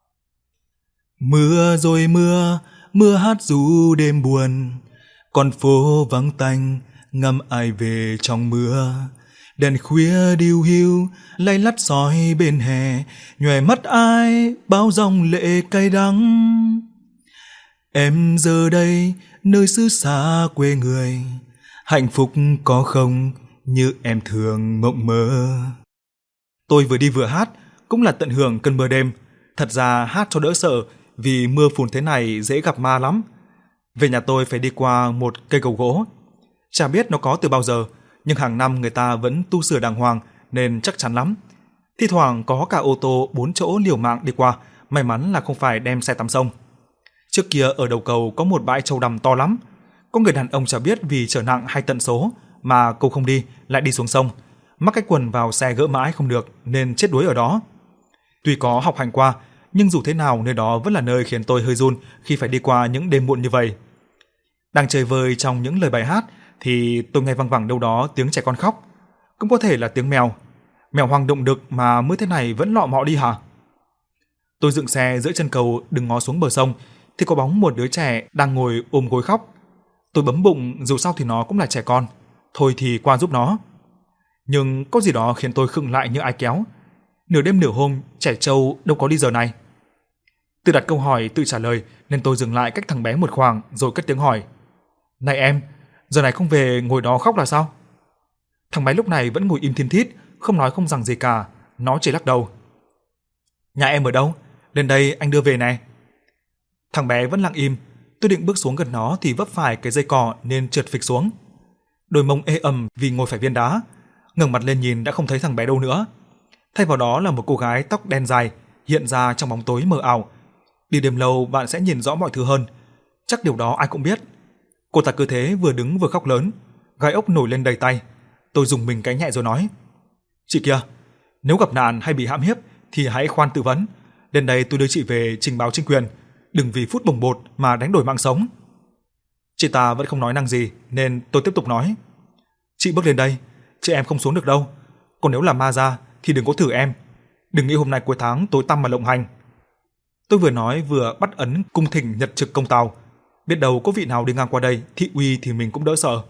Mưa rồi mưa, mưa hát ru đêm buồn, con phố vắng tanh, ngắm ai về trong mưa. Đèn khuya điêu hiu, lay lắt soi bên hè, nhòe mắt ai bao dòng lệ cay đắng. Em giờ đây nơi xứ xa quê người, hạnh phúc có không như em thường mộng mơ. Tôi vừa đi vừa hát, cũng là tận hưởng cơn mưa đêm. Thật ra hát cho đỡ sợ, vì mưa phùn thế này dễ gặp ma lắm. Về nhà tôi phải đi qua một cây cầu gỗ. Chả biết nó có từ bao giờ, nhưng hàng năm người ta vẫn tu sửa đàng hoàng nên chắc chắn lắm. Thi thoảng có cả ô tô bốn chỗ liều mạng đi qua, may mắn là không phải đem xe tắm sông. Trước kia ở đầu cầu có một bãi trâu đầm to lắm. Có người đàn ông chả biết vì chở nặng hay tận số mà cầu không đi, lại đi xuống sông, mắc cái quần vào xe gỡ mãi không được nên chết đuối ở đó. Tuy có học hành qua, nhưng dù thế nào nơi đó vẫn là nơi khiến tôi hơi run khi phải đi qua những đêm muộn như vậy. Đang chơi vơi trong những lời bài hát thì tôi nghe văng vẳng đâu đó tiếng trẻ con khóc, cũng có thể là tiếng mèo. Mèo hoang động đực mà mới thế này vẫn lọ mọ đi hả? Tôi dựng xe giữa chân cầu đứng ngó xuống bờ sông thì có bóng một đứa trẻ đang ngồi ôm gối khóc. Tôi bấm bụng, dù sao thì nó cũng là trẻ con, thôi thì qua giúp nó. Nhưng có gì đó khiến tôi khựng lại như ai kéo. Nửa đêm nửa hôm, trẻ trâu đâu có đi giờ này. Tự đặt câu hỏi tự trả lời nên tôi dừng lại cách thằng bé một khoảng rồi cất tiếng hỏi. Này em, giờ này không về ngồi đó khóc là sao? Thằng bé lúc này vẫn ngồi im thiên thít, không nói không rằng gì cả, nó chỉ lắc đầu. Nhà em ở đâu? Lên đây anh đưa về này. Thằng bé vẫn lặng im, tôi định bước xuống gần nó thì vấp phải cái dây cỏ nên trượt phịch xuống. Đôi mông ê ẩm vì ngồi phải viên đá, ngẩng mặt lên nhìn đã không thấy thằng bé đâu nữa. Thay vào đó là một cô gái tóc đen dài hiện ra trong bóng tối mờ ảo. Đi đêm lâu bạn sẽ nhìn rõ mọi thứ hơn, chắc điều đó ai cũng biết. Cô ta cứ thế vừa đứng vừa khóc lớn, gai ốc nổi lên đầy tay. Tôi dùng mình cái nhẹ rồi nói: Chị kia, nếu gặp nạn hay bị hãm hiếp thì hãy khoan tư vấn, đến đây tôi đưa chị về trình báo chính quyền, đừng vì phút bồng bột mà đánh đổi mạng sống. Chị ta vẫn không nói năng gì nên tôi tiếp tục nói: Chị bước lên đây, chị em không xuống được đâu, còn nếu là ma ra thì đừng có thử em, đừng nghĩ hôm nay cuối tháng tối tăm mà lộng hành. Tôi vừa nói vừa bắt ấn cung thỉnh nhật trực công tào, biết đâu có vị nào đi ngang qua đây thị uy thì mình cũng đỡ sợ.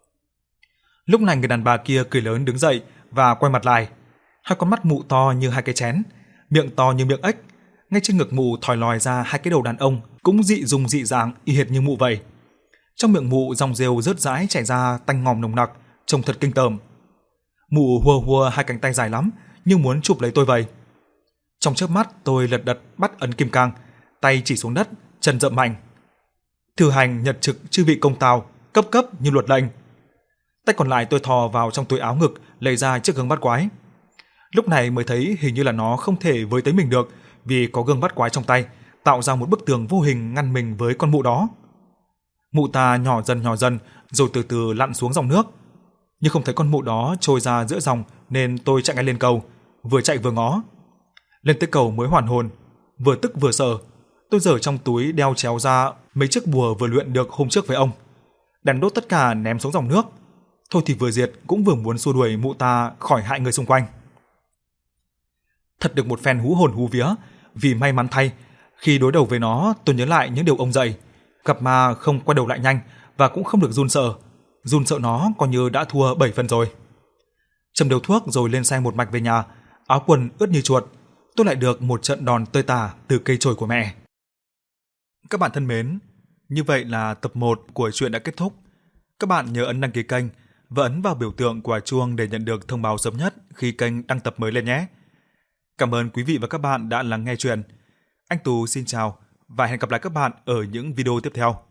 Lúc này người đàn bà kia cười lớn đứng dậy và quay mặt lại, hai con mắt mụ to như hai cái chén, miệng to như miệng ếch, ngay trên ngực mụ thòi lòi ra hai cái đầu đàn ông cũng dị dùng dị dạng y hệt như mụ vậy. Trong miệng mụ dòng rêu rớt rãi chảy ra tanh ngòm nồng nặc, trông thật kinh tởm. Mụ hùa hùa hai cánh tay dài lắm như muốn chụp lấy tôi vậy. Trong chớp mắt tôi lật đật bắt ấn kim cang, tay chỉ xuống đất, chân dậm mạnh. Thử hành nhật trực chư vị công tào, cấp cấp như luật lệnh. Tay còn lại tôi thò vào trong túi áo ngực lấy ra chiếc gương bắt quái. Lúc này mới thấy hình như là nó không thể với tới mình được, vì có gương bắt quái trong tay tạo ra một bức tường vô hình ngăn mình với con mụ đó. Mụ ta nhỏ dần nhỏ dần rồi từ từ lặn xuống dòng nước. nhưng không thấy con mụ đó trôi ra giữa dòng nên tôi chạy ngay lên cầu, vừa chạy vừa ngó. Lên tới cầu mới hoàn hồn, vừa tức vừa sợ. Tôi giở trong túi đeo chéo ra mấy chiếc bùa vừa luyện được hôm trước với ông, đành đốt tất cả ném xuống dòng nước. Thôi thì vừa diệt cũng vừa muốn xua đuổi mụ ta khỏi hại người xung quanh. Thật được một phen hú hồn hú vía, vì may mắn thay, khi đối đầu với nó tôi nhớ lại những điều ông dạy, gặp ma không quay đầu lại nhanh và cũng không được run sợ. Run sợ nó coi như đã thua bảy phần rồi. Châm điều thuốc rồi lên xe một mạch về nhà, áo quần ướt như chuột. Tôi lại được một trận đòn tơi tả từ cây chổi của mẹ. Các bạn thân mến, như vậy là tập một của truyện đã kết thúc. Các bạn nhớ ấn đăng ký kênh và ấn vào biểu tượng quả chuông để nhận được thông báo sớm nhất khi kênh đăng tập mới lên nhé. Cảm ơn quý vị và các bạn đã lắng nghe truyện. Anh Tú xin chào và hẹn gặp lại các bạn ở những video tiếp theo.